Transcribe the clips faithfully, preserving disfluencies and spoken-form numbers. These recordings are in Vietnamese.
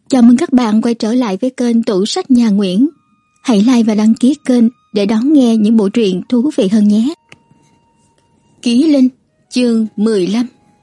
Chào mừng các bạn quay trở lại với kênh Tủ Sách Nhà Nguyễn. Hãy like và đăng ký kênh để đón nghe những bộ truyện thú vị hơn nhé. Ký Linh, chương mười lăm.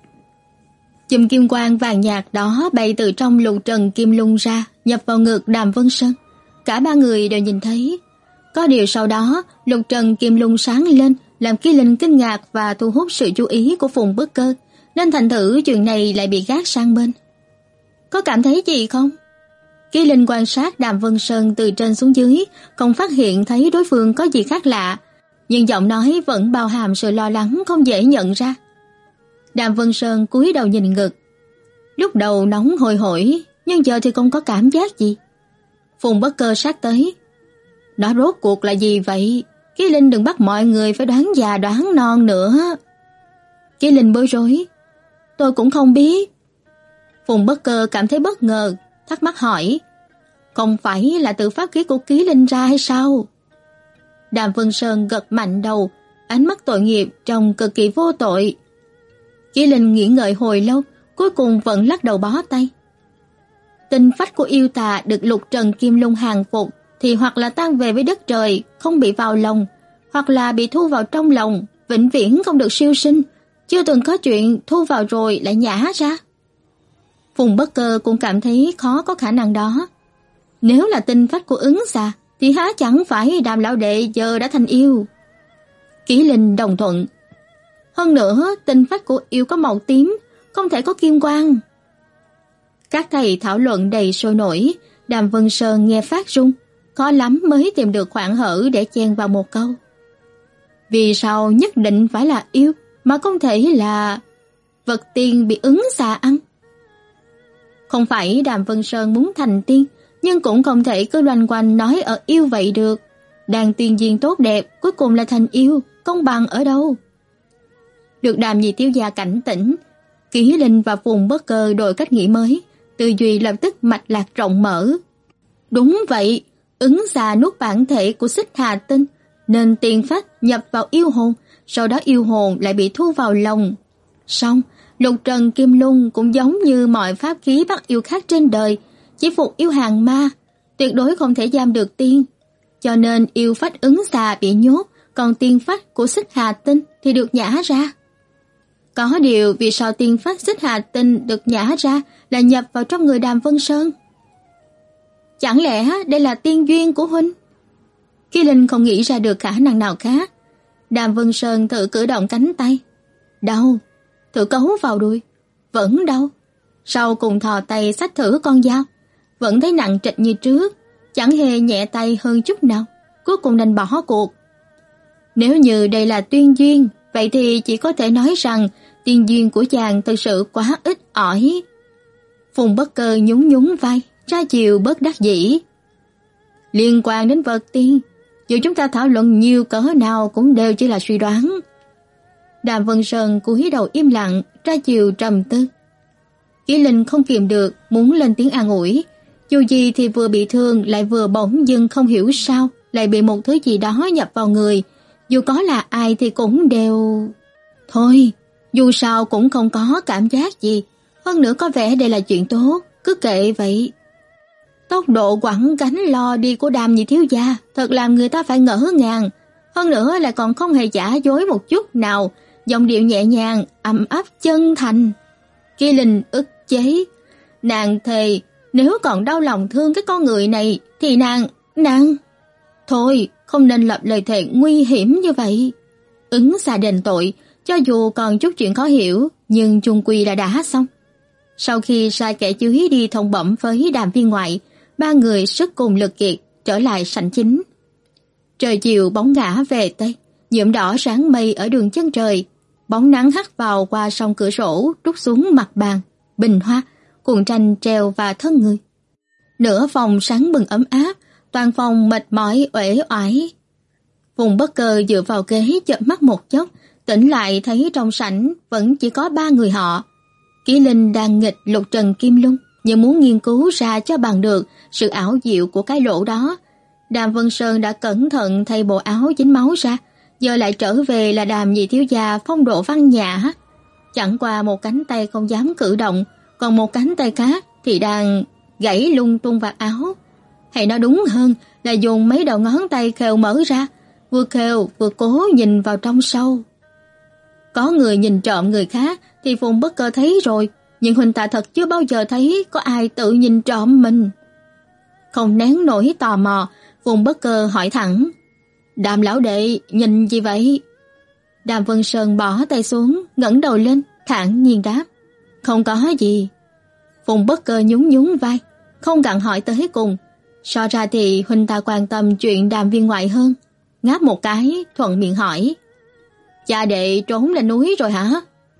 Chùm kim quang vàng nhạt đó bay từ trong lục trần kim lung ra, nhập vào ngực Đàm Vân Sơn. Cả ba người đều nhìn thấy. Có điều sau đó, lục trần kim lung sáng lên, làm Ký Linh kinh ngạc và thu hút sự chú ý của Phùng Bất Cơ, nên thành thử chuyện này lại bị gác sang bên. Có cảm thấy gì không? Ký Linh quan sát Đàm Vân Sơn từ trên xuống dưới, không phát hiện thấy đối phương có gì khác lạ, nhưng giọng nói vẫn bao hàm sự lo lắng không dễ nhận ra. Đàm Vân Sơn cúi đầu nhìn ngực. Lúc đầu nóng hôi hổi, nhưng giờ thì không có cảm giác gì. Phùng Bất Cơ sát tới. Nó rốt cuộc là gì vậy? Ký Linh đừng bắt mọi người phải đoán già đoán non nữa. Ký Linh bối rối. Tôi cũng không biết. Phùng Bất Cơ cảm thấy bất ngờ, thắc mắc hỏi. Không phải là tự phát khí của Ký Linh ra hay sao? Đàm Vân Sơn gật mạnh đầu, ánh mắt tội nghiệp trông cực kỳ vô tội. Ký Linh nghĩ ngợi hồi lâu, cuối cùng vẫn lắc đầu bó tay. Tinh phách của yêu tà được lục trần kim lung hàng phục thì hoặc là tan về với đất trời, không bị vào lòng, hoặc là bị thu vào trong lòng, vĩnh viễn không được siêu sinh, chưa từng có chuyện thu vào rồi lại nhả ra. Phùng Bất Cơ cũng cảm thấy khó có khả năng đó. Nếu là tinh phách của ứng xà thì há chẳng phải Đàm lão đệ giờ đã thành yêu. Ký Linh đồng thuận. Hơn nữa, tinh phách của yêu có màu tím, không thể có kim quang. Các thầy thảo luận đầy sôi nổi, Đàm Vân Sơn nghe phát run, khó lắm mới tìm được khoảng hở để chen vào một câu. Vì sao nhất định phải là yêu, mà không thể là vật tiên bị ứng xà ăn? Không phải Đàm Vân Sơn muốn thành tiên, nhưng cũng không thể cứ loanh quanh nói ở yêu vậy được. Đàn tiên duyên tốt đẹp, cuối cùng là thành yêu, công bằng ở đâu? Được Đàm nhị thiếu gia cảnh tỉnh, Ký Linh và Phùng Bất Cơ đổi cách nghĩ mới, tư duy lập tức mạch lạc rộng mở. Đúng vậy, ứng xà nuốt bản thể của Xích Hà Tinh, nên tiên phách nhập vào yêu hồn, sau đó yêu hồn lại bị thu vào lòng. Xong, lục trần kim lung cũng giống như mọi pháp khí bắt yêu khác trên đời, chỉ phục yêu hàng ma, tuyệt đối không thể giam được tiên. Cho nên yêu phách ứng xà bị nhốt, còn tiên phách của Xích Hà Tinh thì được nhả ra. Có điều vì sao tiên phách Xích Hà Tinh được nhả ra là nhập vào trong người Đàm Vân Sơn? Chẳng lẽ đây là tiên duyên của huynh? Ký Linh không nghĩ ra được khả năng nào khác. Đàm Vân Sơn thử cử động cánh tay. Đau. Thử cấu vào đuôi. Vẫn đau. Sau cùng thò tay xách thử con dao. Vẫn thấy nặng trịch như trước, chẳng hề nhẹ tay hơn chút nào. Cuối cùng đành bỏ cuộc. Nếu như đây là tuyên duyên, vậy thì chỉ có thể nói rằng tiên duyên của chàng thực sự quá ít ỏi. Phùng Bất Cơ nhún nhún vai, ra chiều bất đắc dĩ. Liên quan đến vật tiên, dù chúng ta thảo luận nhiều cỡ nào cũng đều chỉ là suy đoán. Đàm Vân Sơn cúi đầu im lặng, ra chiều trầm tư. Ký Linh không kìm được, muốn lên tiếng an ủi. Dù gì thì vừa bị thương lại vừa bỗng dưng không hiểu sao lại bị một thứ gì đó nhập vào người. Dù có là ai thì cũng đều... Thôi, dù sao cũng không có cảm giác gì. Hơn nữa có vẻ đây là chuyện tốt, cứ kệ vậy. Tốc độ quẳng gánh lo đi của Đàm nhị thiếu gia thật làm người ta phải ngỡ ngàng. Hơn nữa lại còn không hề giả dối một chút nào, giọng điệu nhẹ nhàng, ấm áp chân thành. Ký Linh ức chế. Nàng thề, nếu còn đau lòng thương cái con người này, thì nàng, nàng... Thôi, không nên lập lời thề nguy hiểm như vậy. Ứng xà đền tội, cho dù còn chút chuyện khó hiểu, nhưng chung quy là đã xong. Sau khi sai kẻ dưới đi thông bẩm với Đàm viên ngoại, ba người sức cùng lực kiệt trở lại sảnh chính. Trời chiều bóng ngã về tây, nhuộm đỏ sáng mây ở đường chân trời. Bóng nắng hắt vào qua song cửa sổ, trút xuống mặt bàn, bình hoa, cuộn tranh treo và thân người. Nửa phòng sáng bừng ấm áp, toàn phòng mệt mỏi uể oải. Phùng Bất Cơ dựa vào ghế chợp mắt một chốc, tỉnh lại thấy trong sảnh vẫn chỉ có ba người họ. Ký Linh đang nghịch lục trần kim lung, nhưng muốn nghiên cứu ra cho bằng được sự ảo diệu của cái lỗ đó. Đàm Vân Sơn đã cẩn thận thay bộ áo dính máu ra, giờ lại trở về là Đàm nhị thiếu gia phong độ văn nhã. Chẳng qua một cánh tay không dám cử động, còn một cánh tay khác thì đang gãy lung tung vạt áo. Hay nói đúng hơn là dùng mấy đầu ngón tay khều mở ra, vừa khều vừa cố nhìn vào trong sâu. Có người nhìn trộm người khác thì Phùng Bất Cơ thấy rồi, nhưng huynh ta thật chưa bao giờ thấy có ai tự nhìn trộm mình. Không nén nổi tò mò, Phùng Bất Cơ hỏi thẳng: "Đàm lão đệ, nhìn gì vậy?" Đàm Vân Sơn bỏ tay xuống, ngẩng đầu lên, thản nhiên đáp: "Không có gì." Phùng Bất Cơ nhún nhún vai, không gặng hỏi tới cùng. So ra thì huynh ta quan tâm chuyện Đàm viên ngoại hơn. Ngáp một cái, thuận miệng hỏi: "Cha đệ trốn lên núi rồi hả?"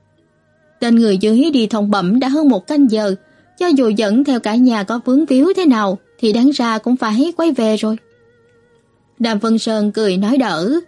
Tên người dưới đi thông bẩm đã hơn một canh giờ, cho dù dẫn theo cả nhà có vướng víu thế nào thì đáng ra cũng phải quay về rồi. Đàm Vân Sơn cười nói đỡ: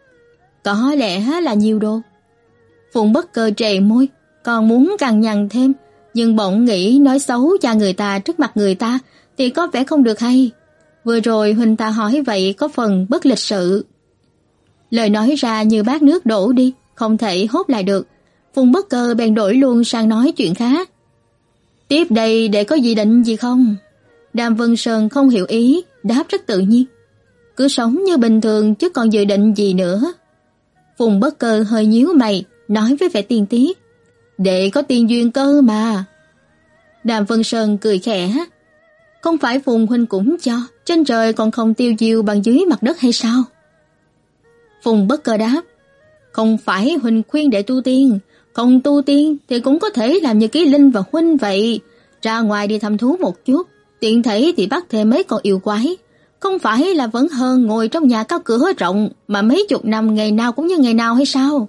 "Có lẽ là nhiều đồ." Phùng Bất Cơ trề môi, còn muốn cằn nhằn thêm, nhưng bỗng nghĩ nói xấu cha người ta trước mặt người ta thì có vẻ không được hay. Vừa rồi huynh ta hỏi vậy có phần bất lịch sự. Lời nói ra như bát nước đổ đi, không thể hốt lại được. Phùng Bất Cơ bèn đổi luôn sang nói chuyện khác: "Tiếp đây để có gì định gì không?" Đàm Vân Sơn không hiểu ý, đáp rất tự nhiên: "Cứ sống như bình thường chứ còn dự định gì nữa." Phùng Bất Cơ hơi nhíu mày, nói với vẻ tiên tiếc: "Đệ có tiền duyên cơ mà." Đàm Vân Sơn cười khẽ: "Không phải Phùng huynh cũng cho, trên trời còn không tiêu diêu bằng dưới mặt đất hay sao?" Phùng Bất Cơ đáp: "Không phải huynh khuyên đệ tu tiên, không tu tiên thì cũng có thể làm như Ký Linh và huynh vậy, ra ngoài đi thăm thú một chút, tiện thể thì bắt thêm mấy con yêu quái, không phải là vẫn hơn ngồi trong nhà cao cửa rộng mà mấy chục năm ngày nào cũng như ngày nào hay sao?"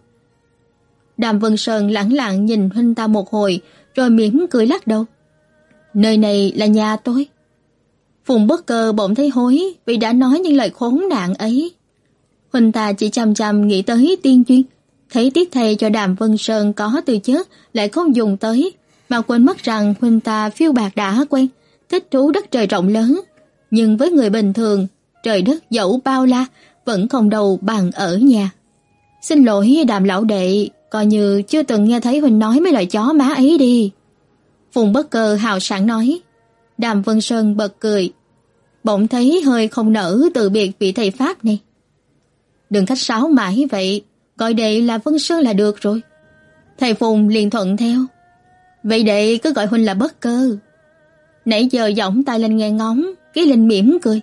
Đàm Vân Sơn lẳng lặng nhìn huynh ta một hồi, rồi mỉm cười lắc đầu: "Nơi này là nhà tôi." Phùng Bất Cơ bỗng thấy hối vì đã nói những lời khốn nạn ấy. Huynh ta chỉ chăm chăm nghĩ tới tiên duyên, thấy tiếc thay cho Đàm Vân Sơn có tư chất lại không dùng tới, mà quên mất rằng huynh ta phiêu bạt đã quen, thích thú đất trời rộng lớn, nhưng với người bình thường, trời đất dẫu bao la vẫn không đâu bằng ở nhà. "Xin lỗi Đàm lão đệ, coi như chưa từng nghe thấy huynh nói mấy lời chó má ấy đi." Phùng Bất Cơ hào sảng nói. Đàm Vân Sơn bật cười, bỗng thấy hơi không nỡ từ biệt vị thầy pháp này. "Đừng khách sáo mãi vậy, gọi đệ là Vân Sơn là được rồi." Thầy Phùng liền thuận theo: "Vậy đệ cứ gọi huynh là Bất Cơ." Nãy giờ giọng tay lên nghe ngóng, Ký Linh mỉm cười.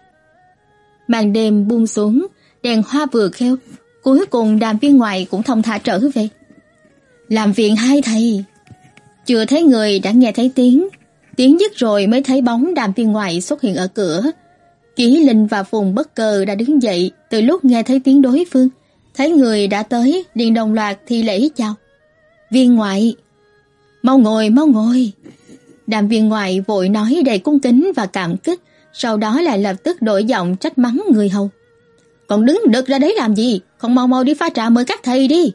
Màn đêm buông xuống, đèn hoa vừa khêu, cuối cùng Đàm viên ngoại cũng thông thả trở về. "Làm viện hai thầy." Chưa thấy người đã nghe thấy tiếng, tiếng dứt rồi mới thấy bóng Đàm viên ngoại xuất hiện ở cửa. Ký Linh và Phùng Bất Cơ đã đứng dậy từ lúc nghe thấy tiếng đối phương, thấy người đã tới liền đồng loạt thi lễ chào: "Viên ngoại." "Mau ngồi, mau ngồi." Đàm viên ngoại vội nói đầy cung kính và cảm kích, sau đó lại lập tức đổi giọng trách mắng người hầu: "Còn đứng đực ra đấy làm gì, không mau mau đi pha trà mời các thầy đi."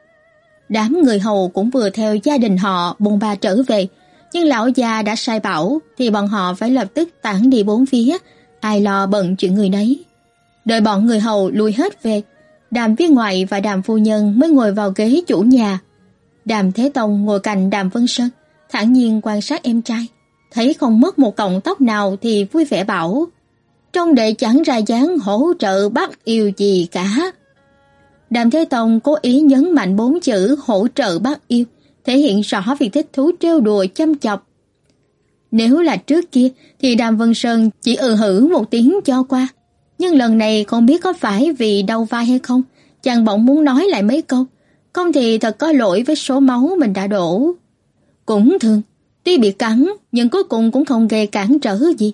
Đám người hầu cũng vừa theo gia đình họ bôn ba trở về, nhưng lão già đã sai bảo thì bọn họ phải lập tức tản đi bốn phía, ai lo bận chuyện người nấy. Đợi bọn người hầu lui hết về, Đàm viên ngoại và Đàm phu nhân mới ngồi vào ghế chủ nhà. Đàm Thế Tông ngồi cạnh Đàm Vân Sơn, thản nhiên quan sát em trai, thấy không mất một cọng tóc nào thì vui vẻ bảo: "Trông đệ chẳng ra dáng hỗ trợ bắt yêu gì cả." Đàm Thế Tông cố ý nhấn mạnh bốn chữ hỗ trợ bắt yêu, thể hiện rõ việc thích thú trêu đùa châm chọc. Nếu là trước kia thì Đàm Vân Sơn chỉ ừ hử một tiếng cho qua, nhưng lần này không biết có phải vì đau vai hay không, chàng bỗng muốn nói lại mấy câu, không thì thật có lỗi với số máu mình đã đổ. Cũng thường, tuy bị cắn nhưng cuối cùng cũng không gây cản trở gì.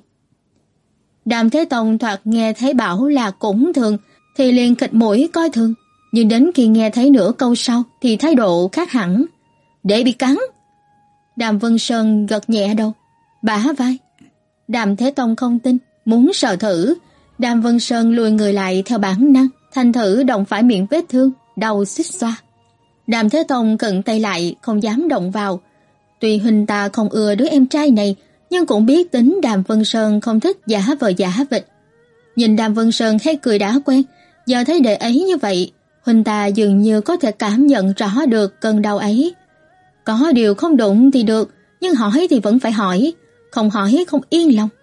Đàm Thế Tông thoạt nghe thấy bảo là cũng thường thì liền khịt mũi coi thường, nhưng đến khi nghe thấy nửa câu sau thì thái độ khác hẳn. "Để bị cắn." Đàm Vân Sơn gật nhẹ đầu, bả vai. Đàm Thế Tông không tin, muốn sờ thử. Đàm Vân Sơn lùi người lại theo bản năng, thành thử động phải miệng vết thương, đau xích xoa. Đàm Thế Tông cận tay lại, không dám động vào. Tuy huynh ta không ưa đứa em trai này, nhưng cũng biết tính Đàm Vân Sơn không thích giả vờ giả vịt. Nhìn Đàm Vân Sơn hay cười đã quen, giờ thấy đệ ấy như vậy, huynh ta dường như có thể cảm nhận rõ được cơn đau ấy. Có điều không đụng thì được, nhưng hỏi thì vẫn phải hỏi, không hỏi không yên lòng.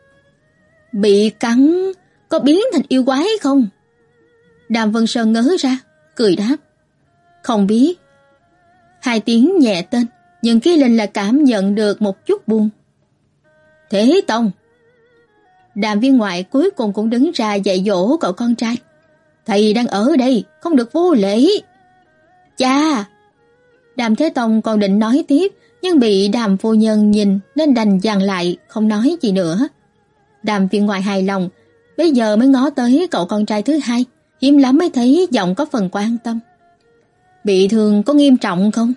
Bị cắn có biến thành yêu quái không? Đàm Vân Sơn ngớ ra, cười đáp. Không biết. Hai tiếng nhẹ tên, nhưng Ký Linh là cảm nhận được một chút buồn. Thế Tông. Đàm Viên Ngoại cuối cùng cũng đứng ra dạy dỗ cậu con trai. Thầy đang ở đây, không được vô lễ. Cha! Đàm Thế Tông còn định nói tiếp, nhưng bị Đàm phu nhân nhìn nên đành dằn lại, không nói gì nữa. Đàm Viên Ngoại hài lòng, bây giờ mới ngó tới cậu con trai thứ hai, hiếm lắm mới thấy giọng có phần quan tâm. Bị thương có nghiêm trọng không?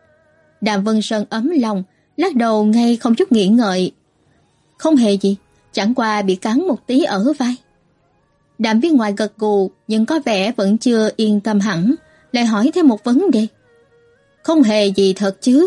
Đàm Vân Sơn ấm lòng, lắc đầu ngay không chút nghĩ ngợi. Không hề gì, chẳng qua bị cắn một tí ở vai. Đàm Viên Ngoại gật gù, nhưng có vẻ vẫn chưa yên tâm hẳn, lại hỏi thêm một vấn đề. Không hề gì thật chứ?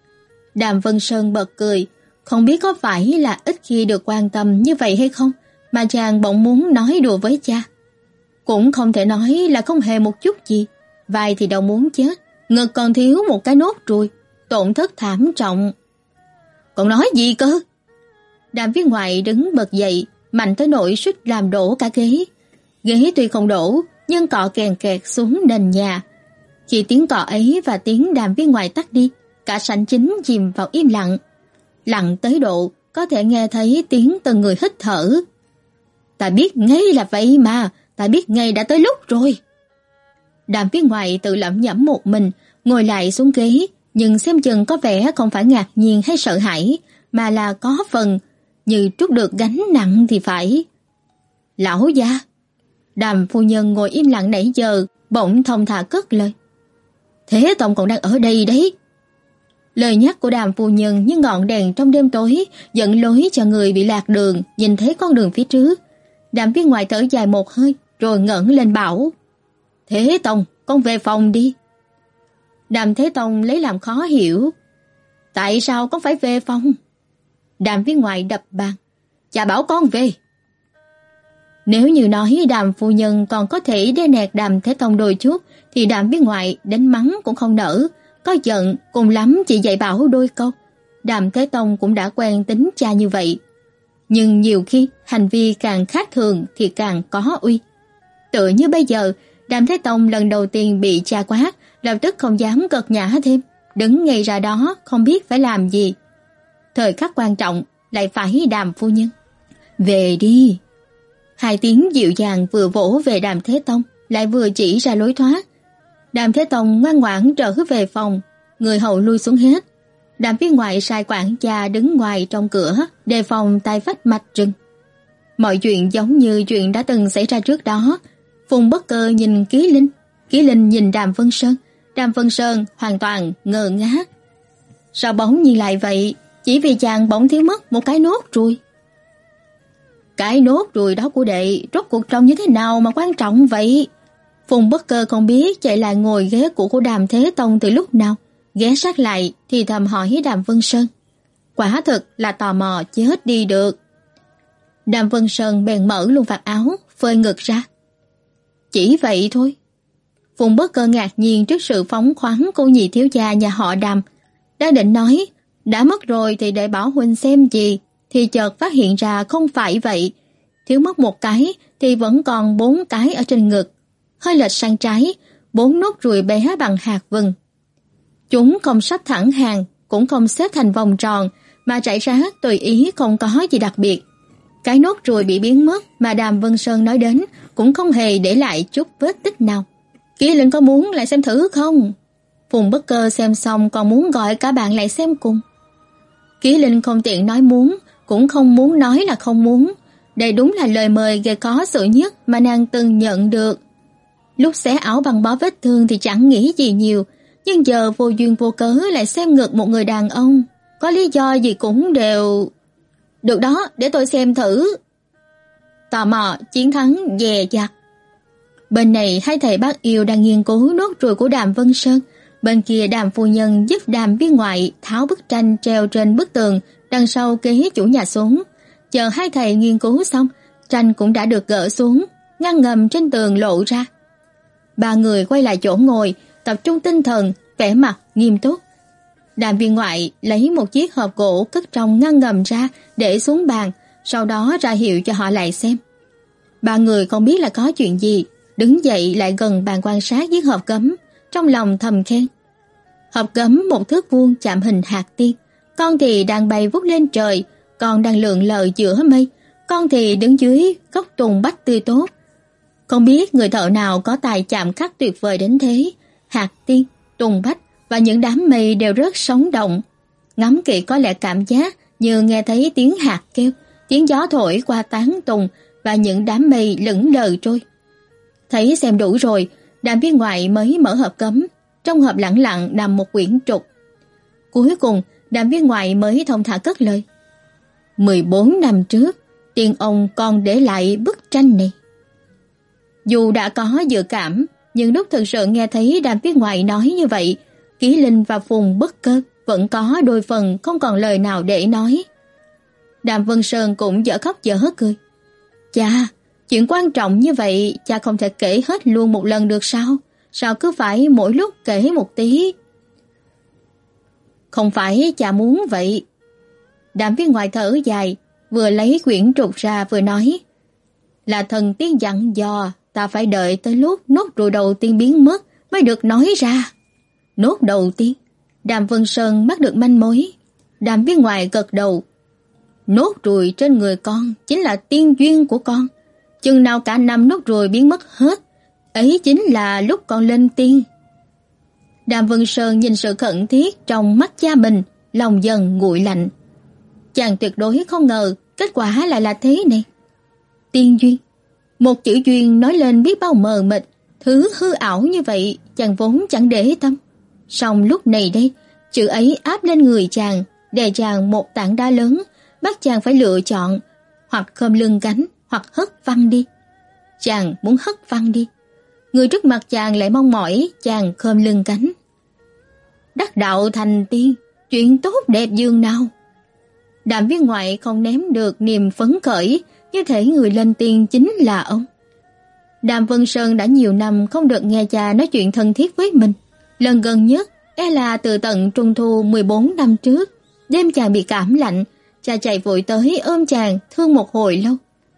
Đàm Vân Sơn bật cười, không biết có phải là ít khi được quan tâm như vậy hay không, mà chàng bỗng muốn nói đùa với cha. Cũng không thể nói là không hề một chút gì, vai thì đâu muốn chết, ngực còn thiếu một cái nốt ruồi, tổn thất thảm trọng. Còn nói gì cơ? Đàm Viên Ngoại đứng bật dậy, mạnh tới nỗi suýt làm đổ cả ghế. Ghế tuy không đổ, nhưng cọ kèn kẹt xuống nền nhà. Khi tiếng cọ ấy và tiếng Đàm Viên Ngoại tắt đi, cả sảnh chính chìm vào im lặng. Lặng tới độ có thể nghe thấy tiếng từng người hít thở. Ta biết ngay là vậy mà, ta biết ngay đã tới lúc rồi. Đàm Viên Ngoại tự lẩm nhẩm một mình, ngồi lại xuống ghế, nhưng xem chừng có vẻ không phải ngạc nhiên hay sợ hãi, mà là có phần như trút được gánh nặng thì phải. Lão gia. Đàm phu nhân ngồi im lặng nãy giờ, bỗng thong thả cất lời. Thế Tông còn đang ở đây đấy. Lời nhắc của Đàm phu nhân như ngọn đèn trong đêm tối, dẫn lối cho người bị lạc đường nhìn thấy con đường phía trước. Đàm Viên Ngoại thở dài một hơi, rồi ngẩng lên bảo. Thế Tông, con về phòng đi. Đàm Thế Tông lấy làm khó hiểu. Tại sao con phải về phòng? Đàm Viên Ngoại đập bàn. Cha bảo con về. Nếu như nói Đàm phu nhân còn có thể đe nẹt Đàm Thế Tông đôi chút, thì Đàm Viên Ngoại đánh mắng cũng không nỡ. Có giận cùng lắm chỉ dạy bảo đôi câu. Đàm Thế Tông cũng đã quen tính cha như vậy. Nhưng nhiều khi hành vi càng khác thường thì càng có uy. Tựa như bây giờ, Đàm Thế Tông lần đầu tiên bị cha quát, lập tức không dám cợt nhã thêm, đứng ngay ra đó không biết phải làm gì. Thời khắc quan trọng lại phải Đàm phu nhân. Về đi. Hai tiếng dịu dàng vừa vỗ về Đàm Thế Tông, lại vừa chỉ ra lối thoát. Đàm Thế Tông ngoan ngoãn trở về phòng, người hầu lui xuống hết. Đàm Viên Ngoại sai quản gia đứng ngoài trong cửa, đề phòng tai vách mạch rừng. Mọi chuyện giống như chuyện đã từng xảy ra trước đó. Phùng Bất Cơ nhìn Ký Linh, Ký Linh nhìn Đàm Vân Sơn, Đàm Vân Sơn hoàn toàn ngơ ngác. Sao bỗng nhiên lại vậy? Chỉ vì chàng bỗng thiếu mất một cái nốt ruồi. Cái nốt ruồi đó của đệ rốt cuộc trông như thế nào mà quan trọng vậy? Phùng Bất Cơ không biết chạy lại ngồi ghế cũ của Đàm Thế Tông từ lúc nào, ghé sát lại thì thầm hỏi Đàm Vân Sơn. Quả thực là tò mò chết đi được. Đàm Vân Sơn bèn mở luôn vạt áo, phơi ngực ra. Chỉ vậy thôi. Phùng Bất Cơ ngạc nhiên trước sự phóng khoáng của nhị thiếu gia nhà họ Đàm. Đã định nói, đã mất rồi thì để bảo huynh xem gì, thì chợt phát hiện ra không phải vậy. Thiếu mất một cái thì vẫn còn bốn cái ở trên ngực. Hơi lệch sang trái, bốn nốt ruồi bé bằng hạt vừng. Chúng không sắp thẳng hàng, cũng không xếp thành vòng tròn, mà rải rác tùy ý, không có gì đặc biệt. Cái nốt ruồi bị biến mất mà Đàm Vân Sơn nói đến cũng không hề để lại chút vết tích nào. Ký Linh có muốn lại xem thử không? Phùng Bất Cơ xem xong còn muốn gọi cả bạn lại xem cùng. Ký Linh không tiện nói muốn, cũng không muốn nói là không muốn. Đây đúng là lời mời gây khó xử nhất mà nàng từng nhận được. Lúc xé áo bằng bó vết thương thì chẳng nghĩ gì nhiều, nhưng giờ vô duyên vô cớ lại xem ngực một người đàn ông, có lý do gì cũng đều... Được đó, để tôi xem thử. Tò mò chiến thắng dè dặt. Bên này hai thầy bác yêu đang nghiên cứu nốt ruồi của Đàm Vân Sơn, bên kia Đàm phu nhân giúp Đàm Viên Ngoại tháo bức tranh treo trên bức tường đằng sau kế chủ nhà xuống. Chờ hai thầy nghiên cứu xong, tranh cũng đã được gỡ xuống, ngăn ngầm trên tường lộ ra. Ba người quay lại chỗ ngồi, tập trung tinh thần, vẻ mặt nghiêm túc. Đàm viên ngoại lấy một chiếc hộp gỗ cất trong ngăn ngầm ra để xuống bàn, sau đó ra hiệu cho họ lại xem. Ba người không biết là có chuyện gì, đứng dậy lại gần bàn quan sát chiếc hộp gấm, trong lòng thầm khen. Hộp gấm một thước vuông chạm hình hạt tiên, con thì đang bay vút lên trời, con đang lượn lờ giữa mây, con thì đứng dưới gốc tùng bách tươi tốt. Không biết người thợ nào có tài chạm khắc tuyệt vời đến thế, hạt tiên, tùng bách và những đám mây đều rất sống động. Ngắm kỹ có lẽ cảm giác như nghe thấy tiếng hạt kêu, tiếng gió thổi qua tán tùng và những đám mây lững lờ trôi. Thấy xem đủ rồi, Đàm viên ngoại mới mở hộp gấm. Trong hộp lẳng lặng nằm một quyển trục. Cuối cùng, Đàm viên ngoại mới thông thả cất lời. mười bốn năm trước, tiên ông còn để lại bức tranh này. Dù đã có dự cảm, nhưng lúc thực sự nghe thấy Đàm viên ngoại nói như vậy, Ký Linh và Phùng Bất Cơ vẫn có đôi phần không còn lời nào để nói. Đàm Vân Sơn cũng dở khóc dở cười. Cha, chuyện quan trọng như vậy cha không thể kể hết luôn một lần được sao? Sao cứ phải mỗi lúc kể một tí? Không phải cha muốn vậy. Đàm viên ngoại thở dài, vừa lấy quyển trục ra vừa nói. Là thần tiên dặn dò, ta phải đợi tới lúc nốt ruồi đầu tiên biến mất mới được nói ra. Nốt đầu tiên? Đàm Vân Sơn bắt được manh mối. Đàm viên ngoại gật đầu. Nốt ruồi trên người con chính là tiên duyên của con. Chừng nào cả năm nốt ruồi biến mất hết, ấy chính là lúc con lên tiên. Đàm Vân Sơn nhìn sự khẩn thiết trong mắt cha mình, lòng dần nguội lạnh. Chàng tuyệt đối không ngờ kết quả lại là thế này. Tiên duyên, một chữ duyên nói lên biết bao mờ mịt, thứ hư ảo như vậy chàng vốn chẳng để tâm. Song lúc này đây, chữ ấy áp lên người chàng, đè chàng một tảng đá lớn, bắt chàng phải lựa chọn, hoặc khom lưng gánh, hoặc hất văng đi. Chàng muốn hất văng đi. Người trước mặt chàng lại mong mỏi chàng khom lưng gánh. Đắc đạo thành tiên, chuyện tốt đẹp dường nào. Đàm viên ngoại không ném được niềm phấn khởi, như thể người lên tiên chính là ông. Đàm Vân Sơn đã nhiều năm không được nghe cha nói chuyện thân thiết với mình. Lần gần nhất e là từ tận trung thu mười bốn năm trước. Đêm chàng bị cảm lạnh, cha chạy vội tới ôm chàng thương một hồi lâu.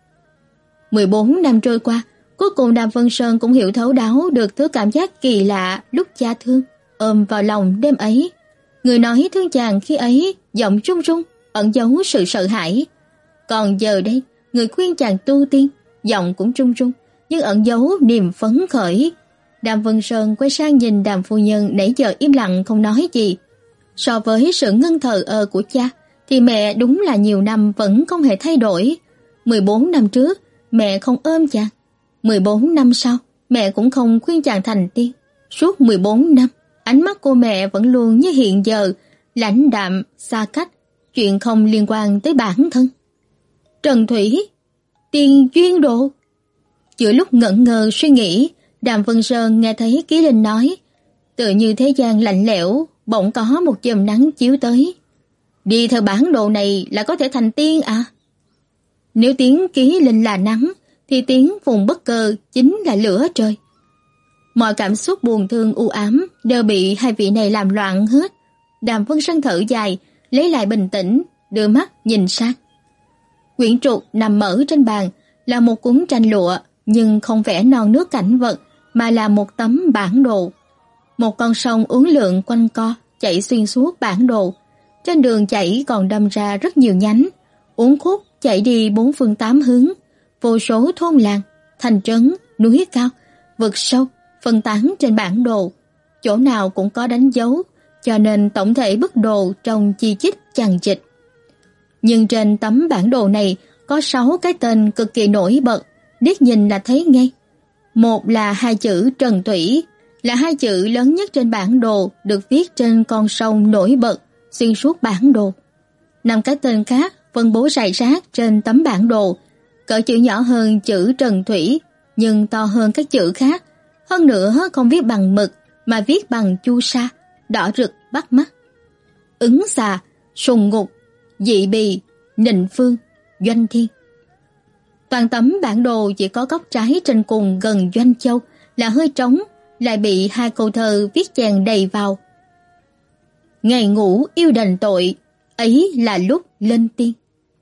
mười bốn năm trôi qua, cuối cùng Đàm Vân Sơn cũng hiểu thấu đáo được thứ cảm giác kỳ lạ lúc cha thương, ôm vào lòng đêm ấy. Người nói thương chàng khi ấy giọng run run, ẩn giấu sự sợ hãi. Còn giờ đây, người khuyên chàng tu tiên, giọng cũng run run, nhưng ẩn giấu niềm phấn khởi. Đàm Vân Sơn quay sang nhìn Đàm phu nhân nãy giờ im lặng không nói gì. So với sự ngưng thờ ơ của cha, thì mẹ đúng là nhiều năm vẫn không hề thay đổi. mười bốn năm trước, mẹ không ôm chàng. mười bốn năm sau, mẹ cũng không khuyên chàng thành tiên. Suốt mười bốn năm, ánh mắt của mẹ vẫn luôn như hiện giờ, lãnh đạm, xa cách, chuyện không liên quan tới bản thân. Trần Thủy, tiền duyên độ. Giữa lúc ngẩn ngơ suy nghĩ, Đàm Vân Sơn nghe thấy Ký Linh nói, tự như thế gian lạnh lẽo, bỗng có một chùm nắng chiếu tới. Đi theo bản đồ này là có thể thành tiên à? Nếu tiếng Ký Linh là nắng, thì tiếng Phùng Bất Cơ chính là lửa trời. Mọi cảm xúc buồn thương u ám đều bị hai vị này làm loạn hết. Đàm Vân Sơn thở dài, lấy lại bình tĩnh, đưa mắt nhìn sang. Quyển trục nằm mở trên bàn là một cuốn tranh lụa, nhưng không vẽ non nước cảnh vật, mà là một tấm bản đồ. Một con sông uốn lượn quanh co chảy xuyên suốt bản đồ. Trên đường chảy còn đâm ra rất nhiều nhánh, uốn khúc chạy đi bốn phương tám hướng. Vô số thôn làng, thành trấn, núi cao, vực sâu phân tán trên bản đồ, chỗ nào cũng có đánh dấu, cho nên tổng thể bức đồ trông chi chít chằng chịt. Nhưng trên tấm bản đồ này có sáu cái tên cực kỳ nổi bật, liếc nhìn là thấy ngay. Một là hai chữ Trần Thủy, là hai chữ lớn nhất trên bản đồ, được viết trên con sông nổi bật xuyên suốt bản đồ. Năm cái tên khác phân bố rải rác trên tấm bản đồ, cỡ chữ nhỏ hơn chữ Trần Thủy, nhưng to hơn các chữ khác. Hơn nữa không viết bằng mực, mà viết bằng chu sa, đỏ rực bắt mắt. Ứng xà, sùng ngục, dị bì, nịnh phương, doanh thiên. Toàn tấm bản đồ chỉ có góc trái trên cùng gần Doanh Châu là hơi trống, lại bị hai câu thơ viết chèn đầy vào. ngày ngủ yêu đành tội, ấy là lúc lên tiên.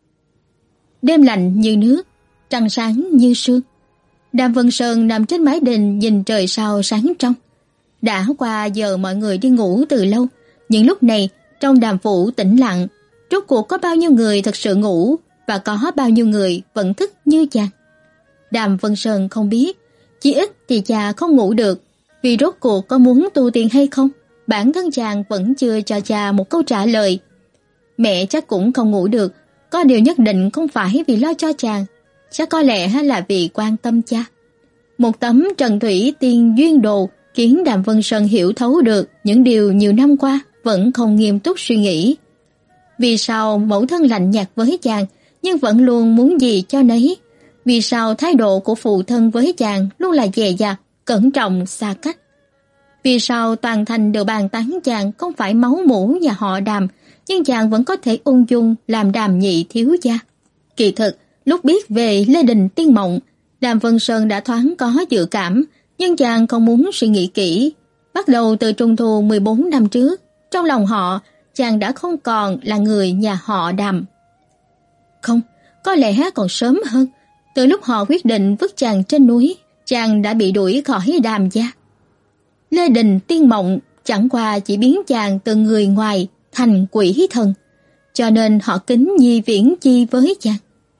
Đêm lạnh như nước, trăng sáng như sương. Đàm Vân Sơn nằm trên mái đình nhìn trời sao sáng trong. Đã qua giờ mọi người đi ngủ từ lâu, nhưng lúc này trong đàm phủ tĩnh lặng, rốt cuộc có bao nhiêu người thật sự ngủ và có bao nhiêu người vẫn thức như chàng. Đàm Vân Sơn không biết, chỉ ít thì chàng không ngủ được, vì rốt cuộc có muốn tu tiên hay không, bản thân chàng vẫn chưa cho cha một câu trả lời. Mẹ chắc cũng không ngủ được, có điều nhất định không phải vì lo cho chàng, chắc có lẽ là vì quan tâm cha. Một tấm Trần Thủy Tiên duyên đồ khiến Đàm Vân Sơn hiểu thấu được những điều nhiều năm qua vẫn không nghiêm túc suy nghĩ. Vì sao mẫu thân lạnh nhạt với chàng nhưng vẫn luôn muốn gì cho nấy? Vì sao thái độ của phụ thân với chàng luôn là dè dặt, cẩn trọng, xa cách? Vì sao toàn thành đều bàn tán chàng không phải máu mủ nhà họ Đàm, nhưng chàng vẫn có thể ung dung làm Đàm nhị thiếu gia? Kỳ thực, lúc biết về Lê Đình Tiên Mộng, Đàm Vân Sơn đã thoáng có dự cảm, nhưng chàng không muốn suy nghĩ kỹ. Bắt đầu từ trung thu mười bốn năm trước, trong lòng họ, chàng đã không còn là người nhà họ Đàm. Không, có lẽ còn sớm hơn. Từ lúc họ quyết định vứt chàng trên núi, chàng đã bị đuổi khỏi Đàm gia. Lê Đình Tiên Mộng chẳng qua chỉ biến chàng từ người ngoài thành quỷ thần, cho nên họ kính nhi viễn chi với chàng.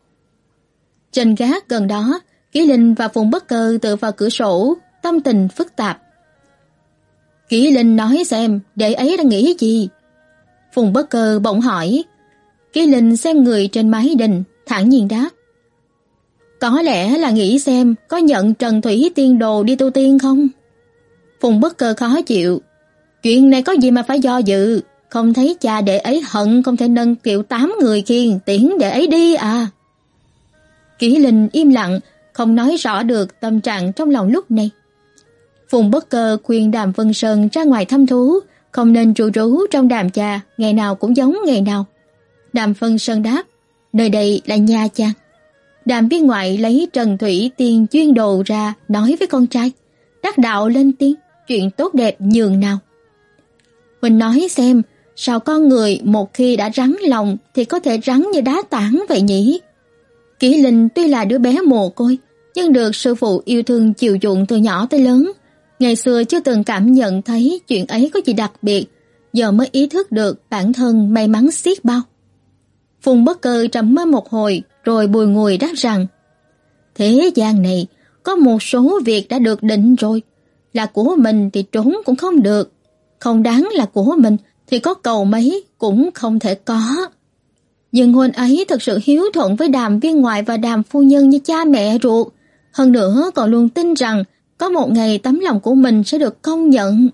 Trên gác gần đó, Kỷ Linh và Phùng Bất Cơ tựa vào cửa sổ, tâm tình phức tạp. Kỷ Linh nói xem, đệ ấy đang nghĩ gì? Phùng Bất Cơ bỗng hỏi. Kỷ Linh xem người trên mái đình, thản nhiên đáp. Có lẽ là nghĩ xem có nhận Trần Thủy Tiên đồ đi tu tiên không? Phùng Bất Cơ khó chịu. Chuyện này có gì mà phải do dự, không thấy cha đệ ấy hận không thể nâng kiệu tám người khiêng tiễn đệ ấy đi à? Kỷ Linh im lặng, không nói rõ được tâm trạng trong lòng lúc này. Phùng Bất Cơ khuyên Đàm Vân Sơn ra ngoài thăm thú, không nên trụ rú trong Đàm cha, ngày nào cũng giống ngày nào. Đàm Vân Sơn đáp, nơi đây là nhà chàng. Đàm viên ngoại lấy Trần Thủy Tiên chuyên đồ ra nói với con trai, đắc đạo lên tiên, chuyện tốt đẹp nhường nào. Mình nói xem, sao con người một khi đã rắn lòng thì có thể rắn như đá tảng vậy nhỉ? Kỷ Linh tuy là đứa bé mồ côi, nhưng được sư phụ yêu thương chiều chuộng từ nhỏ tới lớn. Ngày xưa chưa từng cảm nhận thấy chuyện ấy có gì đặc biệt, giờ mới ý thức được bản thân may mắn xiết bao. Phùng Bất Cơ trầm ngâm một hồi, rồi bùi ngùi đáp rằng, thế gian này có một số việc đã được định rồi, là của mình thì trốn cũng không được, không đáng là của mình thì có cầu mấy cũng không thể có. Nhưng huynh ấy thật sự hiếu thuận với Đàm viên ngoại và Đàm phu nhân như cha mẹ ruột, hơn nữa còn luôn tin rằng có một ngày tấm lòng của mình sẽ được công nhận.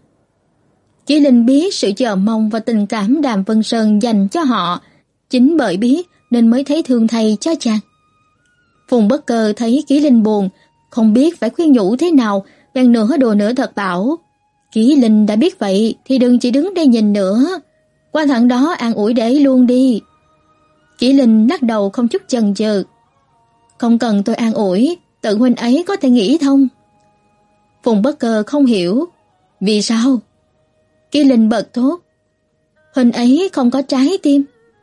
Kỷ Linh biết sự chờ mong và tình cảm Đàm Vân Sơn dành cho họ, chính bởi biết nên mới thấy thương thầy cho chàng. Phùng Bất Cơ thấy Kỷ Linh buồn, không biết phải khuyên nhủ thế nào, bèn nửa đùa nửa thật bảo, Kỷ Linh đã biết vậy thì đừng chỉ đứng đây nhìn nữa, qua thẳng đó an ủi để luôn đi. Kỷ Linh lắc đầu không chút chần chừ, không cần tôi an ủi, tự huynh ấy có thể nghĩ thông. Phùng Bất Cơ không hiểu, vì sao? Kỷ Linh bật thốt, huynh ấy không có trái tim.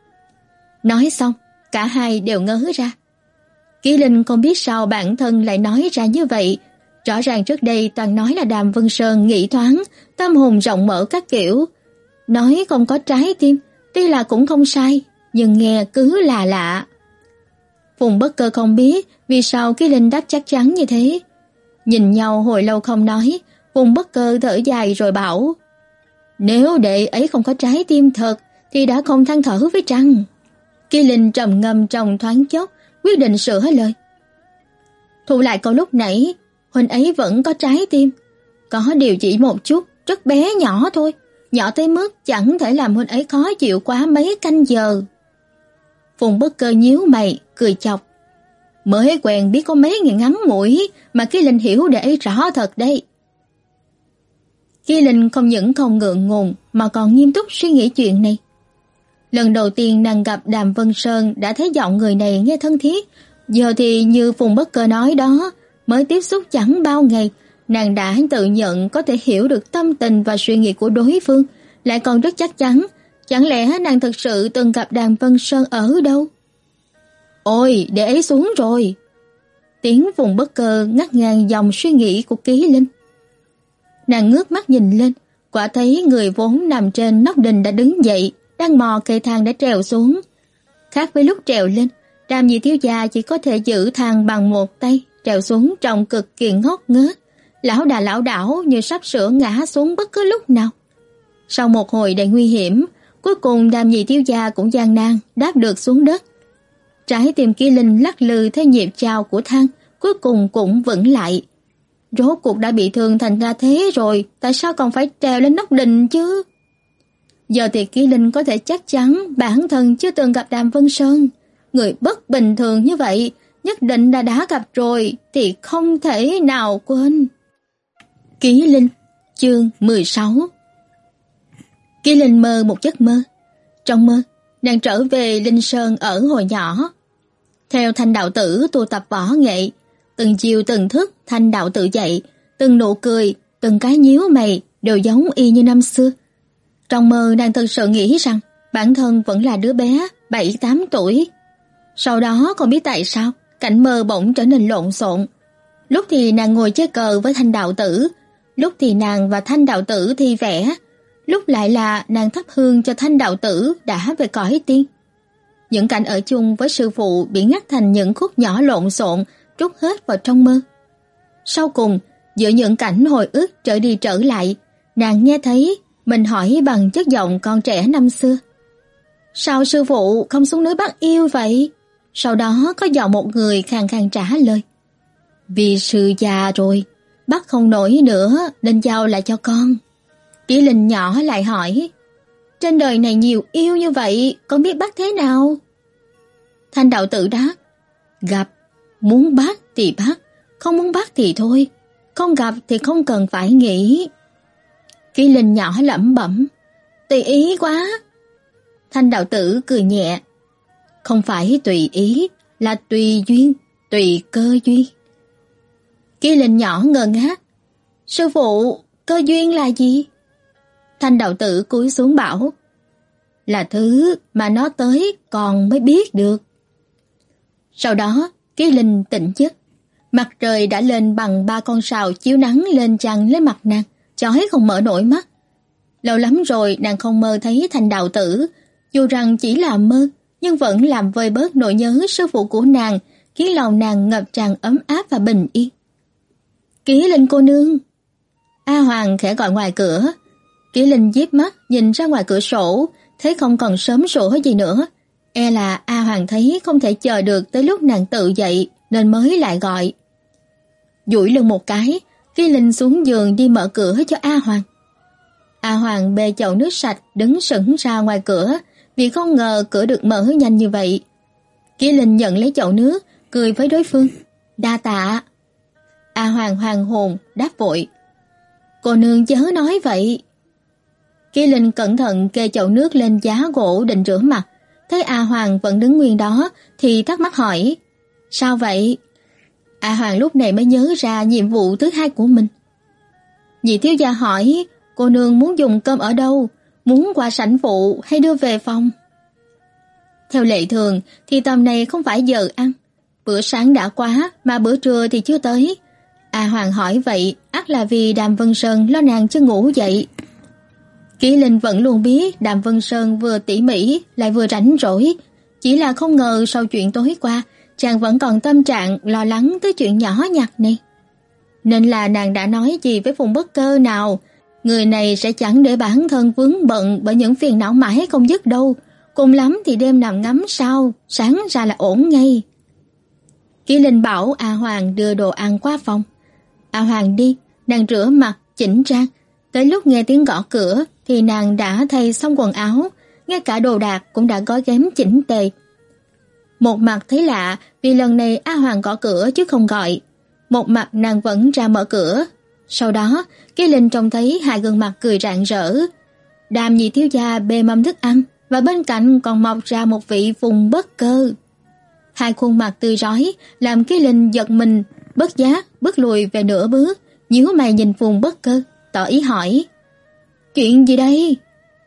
Nói xong, cả hai đều ngớ ra. Kỷ Linh không biết sao bản thân lại nói ra như vậy. Rõ ràng trước đây toàn nói là Đàm Vân Sơn nghĩ thoáng, tâm hồn rộng mở các kiểu. Nói không có trái tim, tuy là cũng không sai, nhưng nghe cứ là lạ. Phùng Bất Cơ không biết vì sao Kỷ Linh đáp chắc chắn như thế. Nhìn nhau hồi lâu không nói, Phùng Bất Cơ thở dài rồi bảo, nếu đệ ấy không có trái tim thật thì đã không than thở với trăng. Kỷ Linh trầm ngâm trong thoáng chốc, quyết định sửa lời. Thu lại câu lúc nãy, huynh ấy vẫn có trái tim, có điều chỉ một chút, rất bé nhỏ thôi, nhỏ tới mức chẳng thể làm huynh ấy khó chịu quá mấy canh giờ. Phùng Bất Cơ nhíu mày, cười chọc. Mới quen biết có mấy ngày ngắn ngủi mà Kỷ Linh hiểu để ấy rõ thật đấy. Kỷ Linh không những không ngượng ngùng mà còn nghiêm túc suy nghĩ chuyện này. Lần đầu tiên nàng gặp Đàm Vân Sơn đã thấy giọng người này nghe thân thiết, giờ thì như Phùng Bất Cơ nói đó, mới tiếp xúc chẳng bao ngày, nàng đã tự nhận có thể hiểu được tâm tình và suy nghĩ của đối phương, lại còn rất chắc chắn, chẳng lẽ nàng thực sự từng gặp Đàm Vân Sơn ở đâu? Ôi, để ấy xuống rồi. Tiếng Phùng Bất Cơ ngắt ngang dòng suy nghĩ của Ký Linh. Nàng ngước mắt nhìn lên, quả thấy người vốn nằm trên nóc đình đã đứng dậy, đang mò cây thang để trèo xuống. Khác với lúc trèo lên, Đàm nhị thiếu gia chỉ có thể giữ thang bằng một tay, trèo xuống trông cực kỳ ngốc nghếch, lão đà lão đảo như sắp sửa ngã xuống bất cứ lúc nào. Sau một hồi đầy nguy hiểm, cuối cùng Đàm nhị thiếu gia cũng gian nan đáp được xuống đất. Trái tim Ký Linh lắc lư theo nhịp chao của thang, cuối cùng cũng vững lại. Rốt cuộc đã bị thương thành ra thế rồi, tại sao còn phải trèo lên nóc đình chứ? Giờ thì Ký Linh có thể chắc chắn bản thân chưa từng gặp Đàm Vân Sơn. Người bất bình thường như vậy, nhất định đã đã gặp rồi, thì không thể nào quên. Ký Linh, chương mười sáu. Ký Linh mơ một giấc mơ. Trong mơ, nàng trở về Linh Sơn ở hồi nhỏ. Theo Thanh đạo tử tu tập võ nghệ, từng chiều từng thức Thanh đạo tử dạy, từng nụ cười, từng cái nhíu mày đều giống y như năm xưa. Trong mơ nàng thực sự nghĩ rằng bản thân vẫn là đứa bé bảy tám tuổi. Sau đó không biết tại sao, cảnh mơ bỗng trở nên lộn xộn. Lúc thì nàng ngồi chơi cờ với Thanh đạo tử, lúc thì nàng và Thanh đạo tử thi vẽ, lúc lại là nàng thắp hương cho Thanh đạo tử đã về cõi tiên. Những cảnh ở chung với sư phụ bị ngắt thành những khúc nhỏ lộn xộn, trút hết vào trong mơ. Sau cùng, giữa những cảnh hồi ức trở đi trở lại, nàng nghe thấy mình hỏi bằng chất giọng con trẻ năm xưa: sao sư phụ không xuống núi bắt yêu vậy? Sau đó có giọng một người khàn khàn trả lời: vì sư già rồi, bắt không nổi nữa nên giao lại cho con. Ký Linh nhỏ lại hỏi: trên đời này nhiều yêu như vậy, con biết bắt thế nào? Thanh đạo tử đáp: gặp, muốn bắt thì bắt, không muốn bắt thì thôi, không gặp thì không cần phải nghĩ. Ký Linh nhỏ lẩm bẩm: tùy ý quá. Thanh đạo tử cười nhẹ: không phải tùy ý, là tùy duyên, tùy cơ duyên. Ký Linh nhỏ ngơ ngác: sư phụ, cơ duyên là gì? Thanh đạo tử cúi xuống bảo: là thứ mà nó tới còn mới biết được. Sau đó, Ký Linh tỉnh giấc. Mặt trời đã lên bằng ba con sào chiếu nắng lên chăn lên mặt nàng, chói không mở nổi mắt. Lâu lắm rồi nàng không mơ thấy Thanh đạo tử, dù rằng chỉ là mơ, nhưng vẫn làm vơi bớt nỗi nhớ sư phụ của nàng, khiến lòng nàng ngập tràn ấm áp và bình yên. Ký Linh cô nương. A Hoàng khẽ gọi ngoài cửa. Ký Linh díp mắt nhìn ra ngoài cửa sổ, thấy không còn sớm sủa gì nữa. E là A Hoàng thấy không thể chờ được tới lúc nàng tự dậy nên mới lại gọi. Duỗi lưng một cái, Ký Linh xuống giường đi mở cửa cho A Hoàng. A Hoàng bê chậu nước sạch đứng sững ra ngoài cửa, vì không ngờ cửa được mở nhanh như vậy. Ký Linh nhận lấy chậu nước, cười với đối phương: đa tạ. A Hoàng hoàng hồn đáp vội: cô nương chớ nói vậy. Ký Linh cẩn thận kê chậu nước lên giá gỗ định rửa mặt, thấy A Hoàng vẫn đứng nguyên đó thì thắc mắc hỏi: sao vậy? A Hoàng lúc này mới nhớ ra nhiệm vụ thứ hai của mình. Nhị thiếu gia hỏi cô nương muốn dùng cơm ở đâu, muốn qua sảnh phụ hay đưa về phòng? Theo lệ thường thì tầm này không phải giờ ăn, bữa sáng đã quá mà bữa trưa thì chưa tới. A Hoàng hỏi vậy ắt là vì Đàm Vân Sơn lo nàng chưa ngủ dậy. Ký Linh vẫn luôn biết Đàm Vân Sơn vừa tỉ mỉ lại vừa rảnh rỗi, chỉ là không ngờ sau chuyện tối qua chàng vẫn còn tâm trạng lo lắng tới chuyện nhỏ nhặt này. Nên là nàng đã nói gì với Phùng Bất Cơ nào, người này sẽ chẳng để bản thân vướng bận bởi những phiền não mãi không dứt đâu, cùng lắm thì đêm nằm ngắm sao, sáng ra là ổn ngay. Ký Linh bảo A Hoàng đưa đồ ăn qua phòng. A Hoàng đi, nàng rửa mặt, chỉnh trang. Tới lúc nghe tiếng gõ cửa thì nàng đã thay xong quần áo, ngay cả đồ đạc cũng đã gói ghém chỉnh tề. Một mặt thấy lạ vì lần này A Hoàng gõ cửa chứ không gọi, một mặt nàng vẫn ra mở cửa. Sau đó, Ký Linh trông thấy hai gương mặt cười rạng rỡ. Đàm nhị thiếu gia bê mâm thức ăn và bên cạnh còn mọc ra một vị Phùng Bất Cơ. Hai khuôn mặt tươi rói làm Ký Linh giật mình, bất giác bước lùi về nửa bước, nhíu mày nhìn Phùng Bất Cơ, tỏ ý hỏi: chuyện gì đây?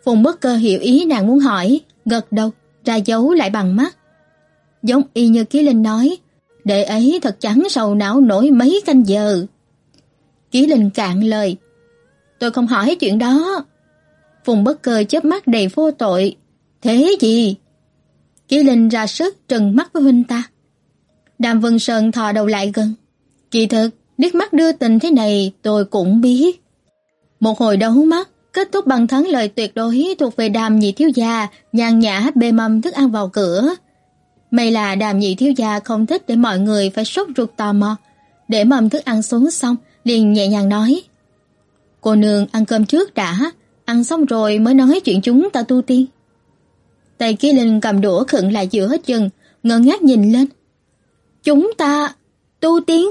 Phùng Bất Cơ hiểu ý nàng muốn hỏi, gật đầu, ra dấu lại bằng mắt. Giống y như Ký Linh nói, đệ ấy thật chẳng sầu não nổi mấy canh giờ. Ký Linh cạn lời, tôi không hỏi chuyện đó. Phùng Bất Cơ chớp mắt đầy vô tội, thế gì? Ký Linh ra sức trừng mắt với huynh ta. Đàm Vân Sơn thò đầu lại gần, kỳ thực liếc mắt đưa tình thế này tôi cũng biết. Một hồi đấu mắt kết thúc bằng thắng lợi tuyệt đối thuộc về Đàm nhị thiếu gia, nhàn nhã bê mâm thức ăn vào cửa. May là Đàm nhị thiếu gia không thích để mọi người phải sốt ruột tò mò, để mâm thức ăn xuống xong liền nhẹ nhàng nói, cô nương ăn cơm trước đã, ăn xong rồi mới nói chuyện chúng ta tu tiên. Tay Ký Linh cầm đũa khựng lại giữa chừng, ngơ ngác nhìn lên. Chúng ta tu tiên?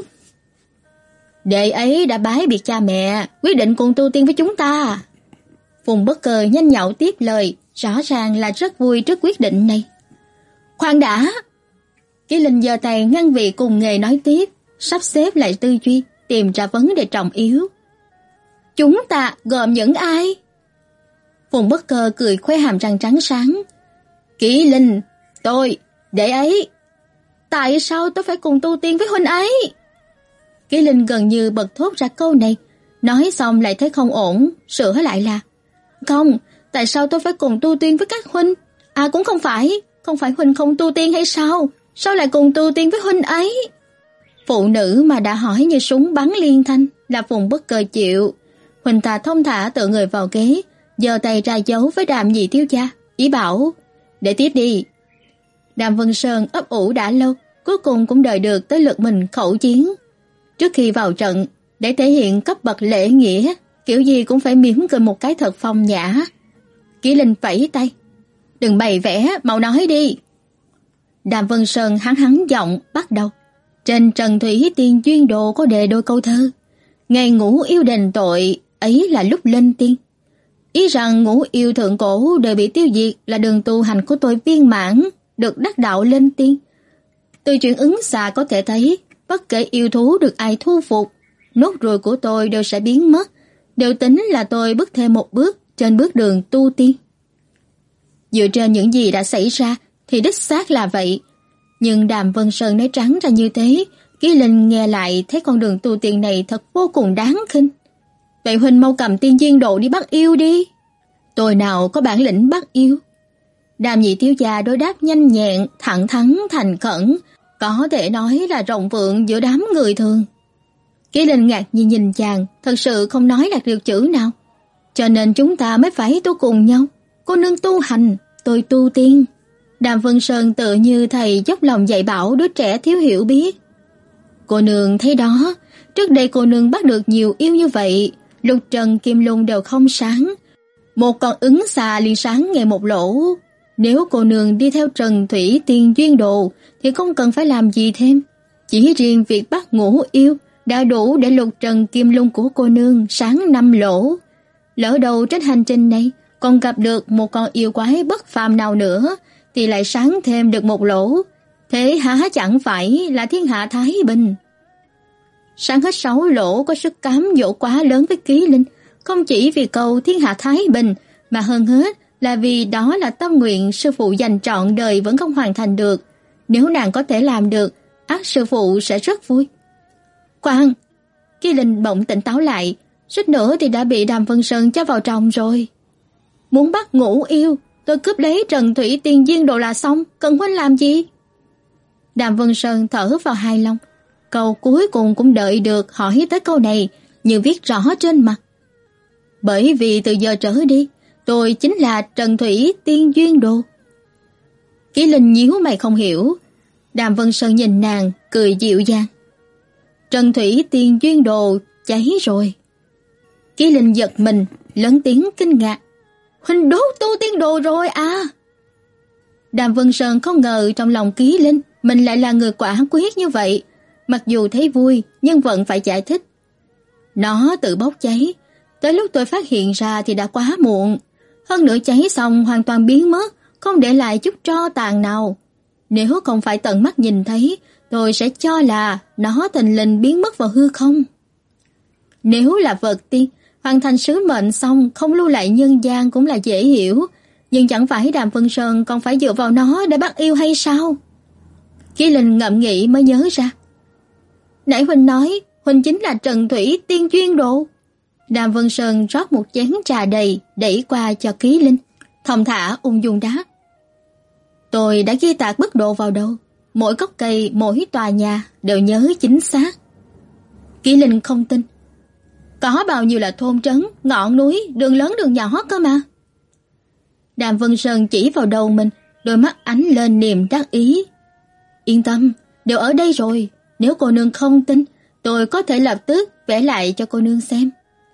Đệ ấy đã bái biệt cha mẹ, quyết định cùng tu tiên với chúng ta. Phùng Bất Cơ nhanh nhảu tiếp lời, rõ ràng là rất vui trước quyết định này. Khoan đã! Ký Linh giơ tay ngăn vị cùng nghề nói tiếp, sắp xếp lại tư duy, tìm ra vấn đề trọng yếu. Chúng ta gồm những ai? Phùng Bất Cơ cười khoe hàm răng trắng sáng. Ký Linh, tôi, đệ ấy. Tại sao tôi phải cùng tu tiên với huynh ấy? Ký Linh gần như bật thốt ra câu này, nói xong lại thấy không ổn, sửa lại là không, tại sao tôi phải cùng tu tiên với các huynh? À cũng không phải, không phải huynh không tu tiên hay sao? Sao lại cùng tu tiên với huynh ấy? Phụ nữ mà đã hỏi như súng bắn liên thanh là Phùng Bất Cơ chịu. Huynh ta thông thả tự người vào ghế, giơ tay ra dấu với Đàm nhị thiếu gia, ý bảo để tiếp đi. Đàm Vân Sơn ấp ủ đã lâu, cuối cùng cũng đợi được tới lượt mình khẩu chiến. Trước khi vào trận, để thể hiện cấp bậc lễ nghĩa, kiểu gì cũng phải mỉm cười một cái thật phong nhã. Ký Linh vẫy tay, đừng bày vẽ, mau nói đi. Đàm Vân Sơn hắn hắn giọng bắt đầu. Trên Trần Thủy Tiên Duyên Đồ có đề đôi câu thơ, ngày ngũ yêu đền tội, ấy là lúc lên tiên. Ý rằng ngũ yêu thượng cổ đều bị tiêu diệt là đường tu hành của tôi viên mãn, được đắc đạo lên tiên. Từ chuyện ứng xà có thể thấy, bất kể yêu thú được ai thu phục, nốt ruồi của tôi đều sẽ biến mất, đều tính là tôi bước thêm một bước trên bước đường tu tiên. Dựa trên những gì đã xảy ra thì đích xác là vậy, nhưng Đàm Vân Sơn nói trắng ra như thế, Ký Linh nghe lại thấy con đường tu tiên này thật vô cùng đáng khinh. Vậy huynh mau cầm tiên duyên đồ đi bắt yêu đi. Tôi nào có bản lĩnh bắt yêu. Đàm nhị thiếu gia đối đáp nhanh nhẹn, thẳng thắn, thành khẩn, có thể nói là rộng vượng giữa đám người thường. Ký Linh ngạc nhiên nhìn chàng, thật sự không nói đạt được chữ nào. Cho nên chúng ta mới phải tu cùng nhau. Cô nương tu hành, tôi tu tiên. Đàm Vân Sơn tự như thầy dốc lòng dạy bảo đứa trẻ thiếu hiểu biết. Cô nương thấy đó, trước đây cô nương bắt được nhiều yêu như vậy, lục trần kim lung đều không sáng. Một con ứng xà liền sáng ngày một lỗ. Nếu cô nương đi theo Trần Thủy Tiên Duyên Đồ thì không cần phải làm gì thêm. Chỉ riêng việc bắt ngũ yêu đã đủ để lục trần kim lung của cô nương sáng năm lỗ. Lỡ đầu trên hành trình này còn gặp được một con yêu quái bất phàm nào nữa thì lại sáng thêm được một lỗ. Thế há chẳng phải là thiên hạ thái bình. Sáng hết sáu lỗ có sức cám dỗ quá lớn với Ký Linh, không chỉ vì câu thiên hạ thái bình, mà hơn hết là vì đó là tâm nguyện sư phụ dành trọn đời vẫn không hoàn thành được. Nếu nàng có thể làm được, ắt sư phụ sẽ rất vui. Khoan! Ký Linh bỗng tỉnh táo lại, suýt nữa thì đã bị Đàm Vân Sơn cho vào trong rồi. Muốn bắt ngũ yêu, tôi cướp lấy Trần Thủy Tiên Duyên Đồ là xong, cần huynh làm gì? Đàm Vân Sơn thở vào hai lòng, câu cuối cùng cũng đợi được hỏi tới câu này, như viết rõ trên mặt. Bởi vì từ giờ trở đi, tôi chính là Trần Thủy Tiên Duyên Đồ. Ký Linh nhíu mày không hiểu. Đàm Vân Sơn nhìn nàng, cười dịu dàng. Trần Thủy Tiên Duyên Đồ cháy rồi. Ký Linh giật mình, lớn tiếng kinh ngạc. Huynh đốt tu tiên đồ rồi à? Đàm Vân Sơn không ngờ trong lòng Ký Linh mình lại là người quả quyết như vậy. Mặc dù thấy vui, nhưng vẫn phải giải thích. Nó tự bốc cháy. Tới lúc tôi phát hiện ra thì đã quá muộn. Hơn nữa cháy xong hoàn toàn biến mất, không để lại chút tro tàn nào. Nếu không phải tận mắt nhìn thấy, tôi sẽ cho là nó thình lình biến mất vào hư không. Nếu là vật tiên, hoàn thành sứ mệnh xong không lưu lại nhân gian cũng là dễ hiểu, nhưng chẳng phải Đàm Vân Sơn còn phải dựa vào nó để bắt yêu hay sao? Ký Linh ngẫm nghĩ mới nhớ ra. Nãy huynh nói huynh chính là Trần Thủy Tiên Duyên Đồ. Đàm Vân Sơn rót một chén trà đầy đẩy qua cho Ký Linh, thong thả ung dung đáp: Tôi đã ghi tạc bức độ vào đầu, mỗi gốc cây, mỗi tòa nhà đều nhớ chính xác. Ký Linh không tin. Có bao nhiêu là thôn trấn, ngọn núi, đường lớn đường nhỏ cơ mà. Đàm Vân Sơn chỉ vào đầu mình, đôi mắt ánh lên niềm đắc ý. Yên tâm, đều ở đây rồi, nếu cô nương không tin, tôi có thể lập tức vẽ lại cho cô nương xem.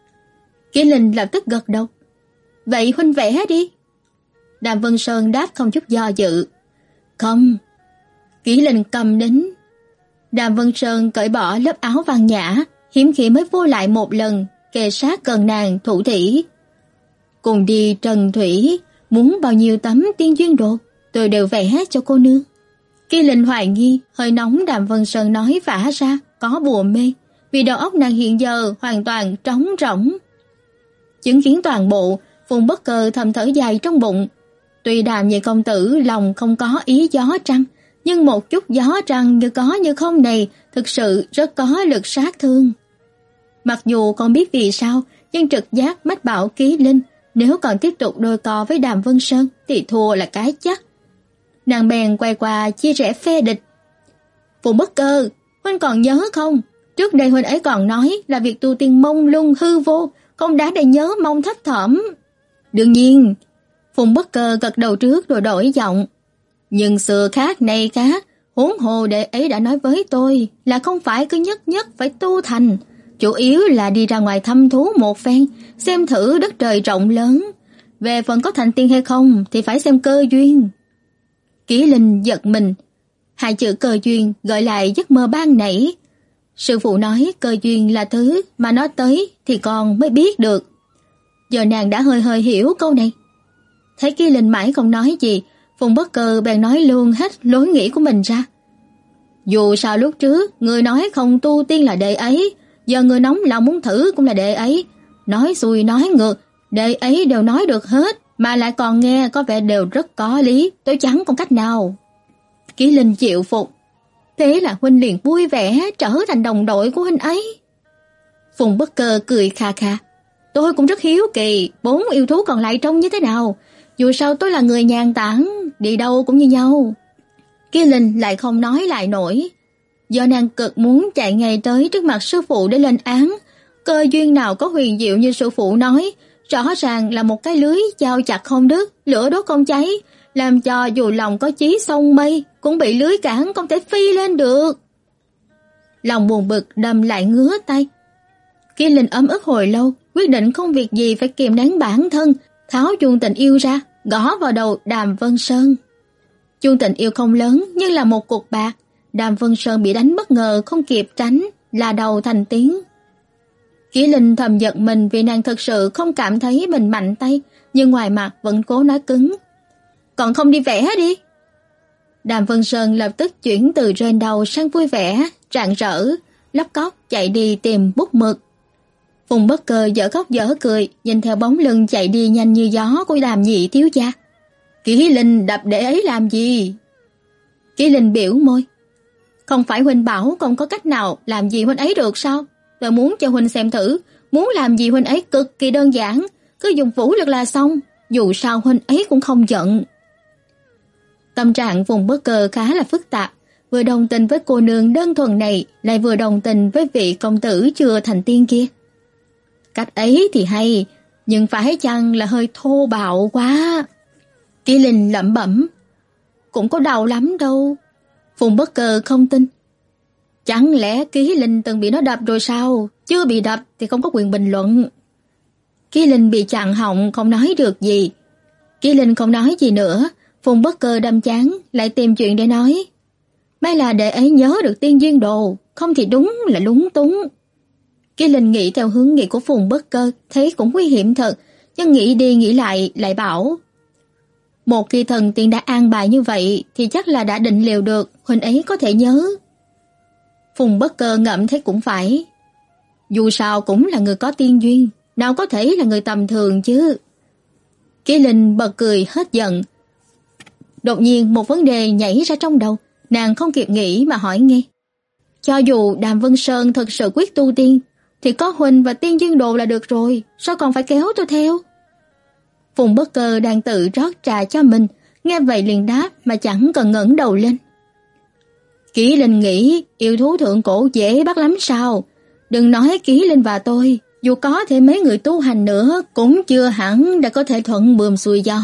Ký Linh lập tức gật đầu. Vậy huynh vẽ đi. Đàm Vân Sơn đáp không chút do dự. Không. Ký Linh cầm nín. Đàm Vân Sơn cởi bỏ lớp áo văn nhã, hiếm khi mới vô lại một lần, kề sát gần nàng thủ thỉ. Cùng đi Trần Thủy, muốn bao nhiêu tấm tiên duyên đồ, tôi đều vẽ cho cô nương. Ký Linh hoài nghi, hơi nóng Đàm Vân Sơn nói vả ra có bùa mê, vì đầu óc nàng hiện giờ hoàn toàn trống rỗng. Chứng kiến toàn bộ, Phùng Bất Cơ thầm thở dài trong bụng. Tuy Đàm nhị công tử lòng không có ý gió trăng, nhưng một chút gió trăng như có như không này thực sự rất có lực sát thương. Mặc dù không biết vì sao, nhưng trực giác mách bảo Ký Linh nếu còn tiếp tục đôi co với Đàm Vân Sơn thì thua là cái chắc. Nàng bèn quay qua chia rẽ phe địch. Phùng Bất Cơ, huynh còn nhớ không? Trước đây huynh ấy còn nói là việc tu tiên mông lung hư vô, không đáng để nhớ mong thấp thỏm. Đương nhiên. Phùng Bất Cơ gật đầu trước rồi đổi giọng. Nhưng xưa khác nay khác, huống hồ đệ ấy đã nói với tôi là không phải cứ nhất nhất phải tu thành, chủ yếu là đi ra ngoài thăm thú một phen, xem thử đất trời rộng lớn. Về phần có thành tiên hay không thì phải xem cơ duyên. Ký Linh giật mình. Hai chữ cơ duyên gợi lại giấc mơ ban nãy. Sư phụ nói cơ duyên là thứ mà nó tới thì con mới biết được. Giờ nàng đã hơi hơi hiểu câu này. Thấy Ký Linh mãi không nói gì, Phùng Bất Cơ bèn nói luôn hết lối nghĩ của mình ra. Dù sao lúc trước người nói không tu tiên là đệ ấy, giờ người nóng lòng muốn thử cũng là đệ ấy. Nói xuôi nói ngược, đệ ấy đều nói được hết, mà lại còn nghe có vẻ đều rất có lý, tôi chẳng còn cách nào. Ký Linh chịu phục. Thế là huynh liền vui vẻ trở thành đồng đội của huynh ấy. Phùng Bất Cơ cười kha kha. Tôi cũng rất hiếu kỳ, bốn yêu thú còn lại trông như thế nào. Dù sao tôi là người nhàn tản, đi đâu cũng như nhau. Ký Linh lại không nói lại nổi. Do nàng cực muốn chạy ngay tới trước mặt sư phụ để lên án. Cơ duyên nào có huyền diệu như sư phụ nói, rõ ràng là một cái lưới dao chặt không đứt, lửa đốt không cháy, làm cho dù lòng có chí sông mây cũng bị lưới cản không thể phi lên được. Lòng buồn bực đâm lại ngứa tay. Ký Linh ấm ức hồi lâu, quyết định không việc gì phải kiềm nén bản thân, tháo chuông tình yêu ra, gõ vào đầu Đàm Vân Sơn. Chuông tình yêu không lớn nhưng là một cục bạc. Đàm Vân Sơn bị đánh bất ngờ không kịp tránh, là đầu thành tiếng. Ký Linh thầm giận mình vì nàng thực sự không cảm thấy mình mạnh tay, nhưng ngoài mặt vẫn cố nói cứng. Còn không đi vẽ đi. Đàm Vân Sơn lập tức chuyển từ rên đầu sang vui vẻ, rạng rỡ, lóc cóc chạy đi tìm bút mực. Phùng Bất Cơ dở khóc dở cười, nhìn theo bóng lưng chạy đi nhanh như gió của Đàm nhị thiếu gia. Ký Linh đập đệ ấy làm gì? Ký Linh biểu môi. Không phải huynh bảo không có cách nào làm gì huynh ấy được sao? Tôi muốn cho huynh xem thử, muốn làm gì huynh ấy cực kỳ đơn giản, cứ dùng vũ lực là xong, dù sao huynh ấy cũng không giận. Tâm trạng Phùng Bất Cơ khá là phức tạp, vừa đồng tình với cô nương đơn thuần này, lại vừa đồng tình với vị công tử chưa thành tiên kia. Cách ấy thì hay, nhưng phải chăng là hơi thô bạo quá? Ký Linh lẩm bẩm. Cũng có đau lắm đâu. Phùng Bất Cơ không tin. Chẳng lẽ Ký Linh từng bị nó đập rồi sao? Chưa bị đập thì không có quyền bình luận. Ký Linh bị chặn họng không nói được gì. Ký Linh không nói gì nữa. Phùng Bất Cơ đâm chán lại tìm chuyện để nói. May là đệ ấy nhớ được tiên duyên đồ, không thì đúng là lúng túng. Ký Linh nghĩ theo hướng nghĩ của Phùng Bất Cơ, thấy cũng nguy hiểm thật, nhưng nghĩ đi nghĩ lại lại bảo. Một khi thần tiên đã an bài như vậy thì chắc là đã định liệu được huynh ấy có thể nhớ. Phùng Bất Cơ ngẫm thấy cũng phải. Dù sao cũng là người có tiên duyên, nào có thể là người tầm thường chứ. Ký Linh bật cười hết giận. Đột nhiên một vấn đề nhảy ra trong đầu, nàng không kịp nghĩ mà hỏi ngay. Cho dù Đàm Vân Sơn thực sự quyết tu tiên, thì có huynh và Tiên Duyên Đồ là được rồi, sao còn phải kéo tôi theo? Phùng Bất Cơ đang tự rót trà cho mình, nghe vậy liền đáp mà chẳng cần ngẩng đầu lên. Kỷ Linh nghĩ yêu thú thượng cổ dễ bắt lắm sao? Đừng nói Kỷ Linh và tôi, dù có thêm mấy người tu hành nữa cũng chưa hẳn đã có thể thuận buồm xuôi gió.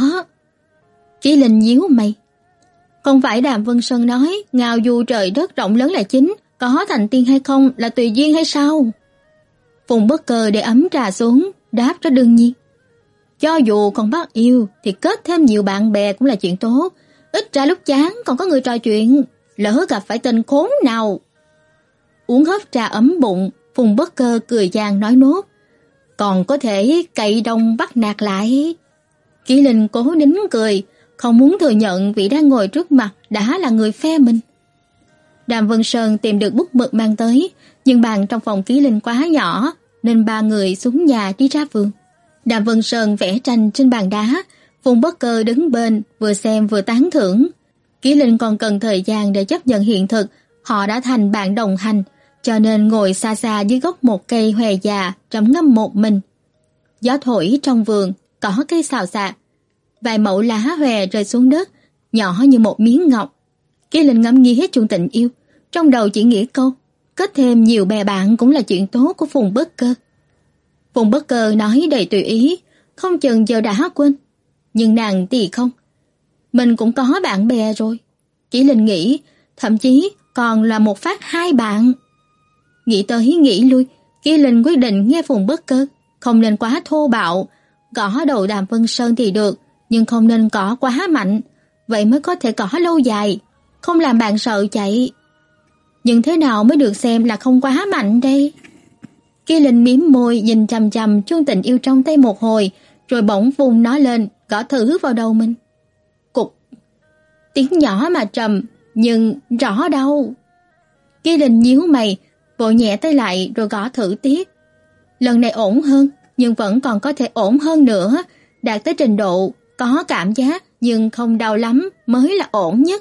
Kỷ Linh nhíu mày. Không phải Đàm Vân Sơn nói ngao du trời đất rộng lớn là chính, có thành tiên hay không là tùy duyên hay sao? Phùng Bất Cơ để ấm trà xuống, đáp rất đương nhiên. Cho dù còn bắt yêu thì kết thêm nhiều bạn bè cũng là chuyện tốt, ít ra lúc chán còn có người trò chuyện, lỡ gặp phải tên khốn nào. Uống hớp trà ấm bụng, Phùng Bất Cơ cười giang nói nốt. Còn có thể cậy đông bắt nạt lại. Kỷ Linh cố nín cười, không muốn thừa nhận vị đang ngồi trước mặt đã là người phe mình. Đàm Vân Sơn tìm được bút mực mang tới, nhưng bàn trong phòng Kỷ Linh quá nhỏ, nên ba người xuống nhà đi ra vườn. Đàm Vân Sơn vẽ tranh trên bàn đá, Phùng Bất Cơ đứng bên, vừa xem vừa tán thưởng. Kỷ Linh còn cần thời gian để chấp nhận hiện thực, họ đã thành bạn đồng hành, cho nên ngồi xa xa dưới gốc một cây hòe già, trầm ngâm một mình. Gió thổi trong vườn, cỏ cây xào xạc, vài mẩu lá hòe rơi xuống đất, nhỏ như một miếng ngọc. Kỷ Linh ngẫm nghĩ hết chuyện tình yêu, trong đầu chỉ nghĩ câu, kết thêm nhiều bè bạn cũng là chuyện tốt của Phùng Bất Cơ. Phùng Bất Cơ nói đầy tùy ý, không chừng giờ đã quên. Nhưng nàng thì không. Mình cũng có bạn bè rồi. Kỷ Linh nghĩ, thậm chí còn là một phát hai bạn. Nghĩ tới nghĩ lui, Kỷ Linh quyết định nghe Phùng Bất Cơ, không nên quá thô bạo. Gõ đầu Đàm Vân Sơn thì được, nhưng không nên gõ quá mạnh, vậy mới có thể gõ lâu dài, không làm bạn sợ chạy. Nhưng thế nào mới được xem là không quá mạnh đây? Kỷ Linh mím môi nhìn chằm chằm chuông tình yêu trong tay một hồi, rồi bỗng vung nó lên, gõ thử vào đầu mình. Cục. Tiếng nhỏ mà trầm, nhưng rõ đâu. Kỷ Linh nhíu mày, vội nhẹ tay lại rồi gõ thử tiếp. Lần này ổn hơn, nhưng vẫn còn có thể ổn hơn nữa, đạt tới trình độ có cảm giác nhưng không đau lắm mới là ổn nhất.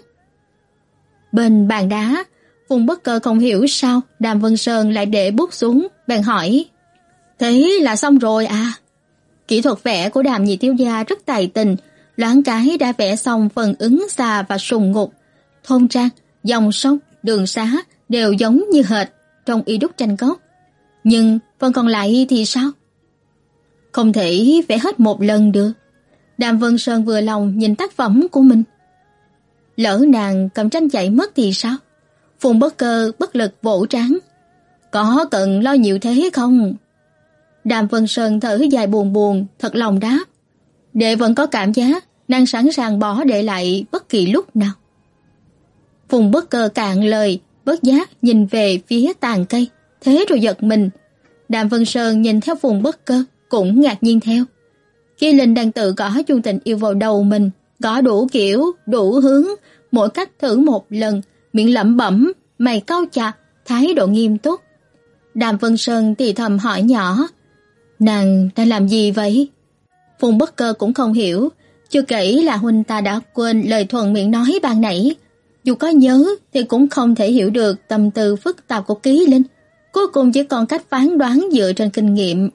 Bên bàn đá, Phùng Bất Cơ không hiểu sao Đàm Vân Sơn lại để bút xuống, bèn hỏi. Thế là xong rồi à? Kỹ thuật vẽ của Đàm nhị thiếu gia rất tài tình, loáng cái đã vẽ xong phần ứng xà và sùng ngục. Thôn trang, dòng sông, đường xá đều giống như hệt trong y đúc tranh gốc. Nhưng phần còn lại thì sao? Không thể vẽ hết một lần được. Đàm Vân Sơn vừa lòng nhìn tác phẩm của mình. Lỡ nàng cầm tranh chạy mất thì sao? Phùng Bất Cơ bất lực vỗ trán. Có cần lo nhiều thế không? Đàm Vân Sơn thở dài buồn buồn, thật lòng đáp. Đệ vẫn có cảm giác nàng sẵn sàng bỏ đệ lại bất kỳ lúc nào. Phùng Bất Cơ cạn lời, bất giác nhìn về phía tàn cây, thế rồi giật mình. Đàm Vân Sơn nhìn theo Phùng Bất Cơ, cũng ngạc nhiên theo. Kỷ Linh đang tự gõ chuông tình yêu vào đầu mình, gõ đủ kiểu, đủ hướng, mỗi cách thử một lần, miệng lẩm bẩm, mày cau chặt, thái độ nghiêm túc. Đàm Vân Sơn thì thầm hỏi nhỏ, nàng đang làm gì vậy? Phùng Bất Cơ cũng không hiểu, chưa kể là huynh ta đã quên lời thuận miệng nói ban nãy. Dù có nhớ thì cũng không thể hiểu được tâm tư phức tạp của Kỷ Linh, cuối cùng chỉ còn cách phán đoán dựa trên kinh nghiệm.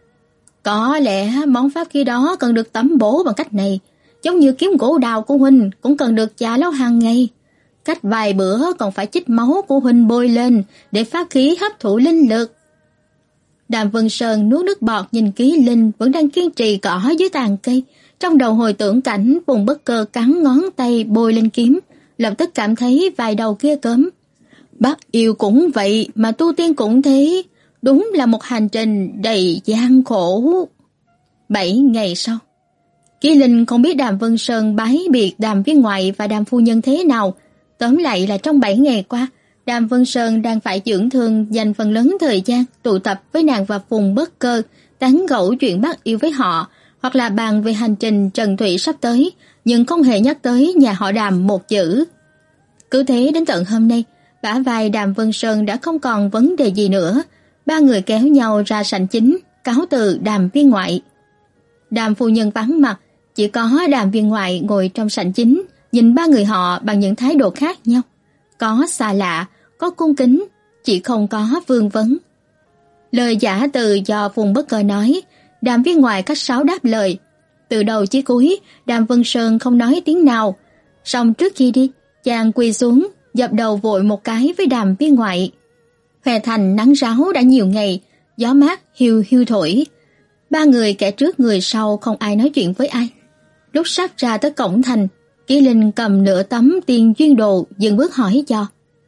Có lẽ món pháp khí đó cần được tẩm bổ bằng cách này, giống như kiếm gỗ đào của huynh cũng cần được chà lâu hàng ngày. Cách vài bữa còn phải chích máu của huynh bôi lên để pháp khí hấp thụ linh lực. Đàm Vân Sơn nuốt nước bọt nhìn Kỷ Linh vẫn đang kiên trì cỏ dưới tàn cây, trong đầu hồi tưởng cảnh Phùng Bất Cơ cắn ngón tay bôi lên kiếm, lập tức cảm thấy vài đầu kia cấm. Bắt yêu cũng vậy mà tu tiên cũng thế, đúng là một hành trình đầy gian khổ. Bảy ngày sau, Kỷ Linh không biết Đàm Vân Sơn bái biệt Đàm viên ngoại và Đàm phu nhân thế nào. Tóm lại là trong bảy ngày qua, Đàm Vân Sơn đang phải dưỡng thương, dành phần lớn thời gian tụ tập với nàng và Phùng Bất Cơ, tán gẫu chuyện bắt yêu với họ, hoặc là bàn về hành trình Trần Thủy sắp tới, nhưng không hề nhắc tới nhà họ Đàm một chữ. Cứ thế đến tận hôm nay, bả vai Đàm Vân Sơn đã không còn vấn đề gì nữa. Ba người kéo nhau ra sảnh chính, cáo từ Đàm viên ngoại. Đàm phu nhân vắng mặt, chỉ có Đàm viên ngoại ngồi trong sảnh chính, nhìn ba người họ bằng những thái độ khác nhau, có xa lạ, có cung kính, chỉ không có vương vấn. Lời giả từ do Phùng Bất Cơ nói, Đàm viên ngoại khách sáo đáp lời. Từ đầu chí cuối, Đàm Vân Sơn không nói tiếng nào. Xong trước khi đi, chàng quỳ xuống, dập đầu vội một cái với Đàm viên ngoại. Hoè thành nắng ráo đã nhiều ngày, gió mát hiu hiu thổi. Ba người kẻ trước người sau không ai nói chuyện với ai. Lúc sắp ra tới cổng thành, Ký Linh cầm nửa tấm tiền duyên đồ dừng bước hỏi cho.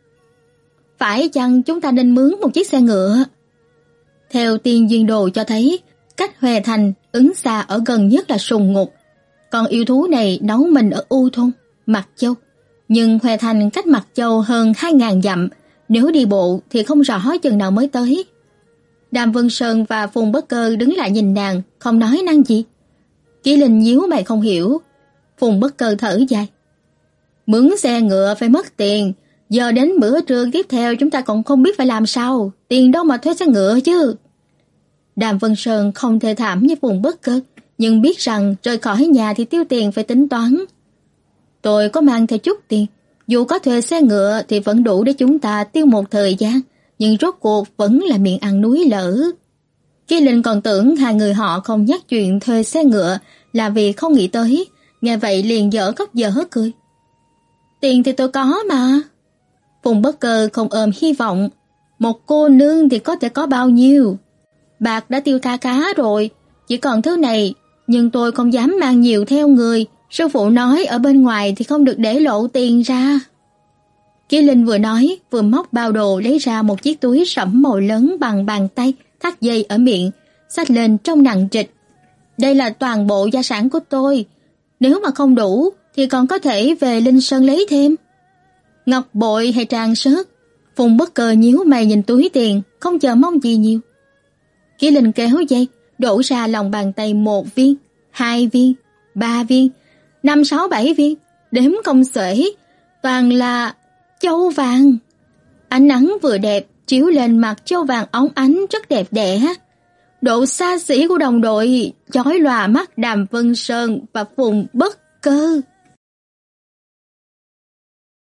Phải chăng chúng ta nên mướn một chiếc xe ngựa? Theo tiền duyên đồ cho thấy, cách Hoè thành Ứng Xa ở gần nhất là Sùng Ngục. Còn yêu thú này nấu mình ở U Thôn, Mạc Châu. Nhưng Hoè thành cách Mạc Châu hơn hai ngàn dặm, nếu đi bộ thì không rõ chừng nào mới tới. Đàm Vân Sơn và Phùng Bất Cơ đứng lại nhìn nàng, không nói năng gì. Ký Linh nhíu mày không hiểu. Phùng Bất Cơ thở dài. Mướn xe ngựa phải mất tiền, giờ đến bữa trưa tiếp theo chúng ta còn không biết phải làm sao, tiền đâu mà thuê xe ngựa chứ. Đàm Vân Sơn không thê thảm như Phùng Bất Cơ, nhưng biết rằng rời khỏi nhà thì tiêu tiền phải tính toán. Tôi có mang theo chút tiền, dù có thuê xe ngựa thì vẫn đủ để chúng ta tiêu một thời gian, nhưng rốt cuộc vẫn là miệng ăn núi lở. Kỳ Linh còn tưởng hai người họ không nhắc chuyện thuê xe ngựa là vì không nghĩ tới, nghe vậy liền dở khóc dở cười. Tiền thì tôi có mà. Phùng Bất Cơ không ôm hy vọng, một cô nương thì có thể có bao nhiêu. Bạc đã tiêu tha cá rồi, chỉ còn thứ này, nhưng tôi không dám mang nhiều theo người. Sư phụ nói ở bên ngoài thì không được để lộ tiền ra. Kỳ Linh vừa nói, vừa móc bao đồ lấy ra một chiếc túi sẫm màu lớn bằng bàn tay, thắt dây ở miệng, xách lên trong nặng trịch. Đây là toàn bộ gia sản của tôi, nếu mà không đủ thì còn có thể về Linh Sơn lấy thêm. Ngọc bội hay trang sức? Phùng Bất Cơ nhíu mày nhìn túi tiền, không chờ mong gì nhiều. Kỳ Linh kéo dây, đổ ra lòng bàn tay một viên, hai viên, ba viên, năm sáu bảy viên, đếm không xuể, toàn là châu vàng. Ánh nắng vừa đẹp chiếu lên mặt châu vàng óng ánh rất đẹp đẽ. Độ xa xỉ của đồng đội chói lòa mắt Đàm Vân Sơn và Phùng Bất Cơ.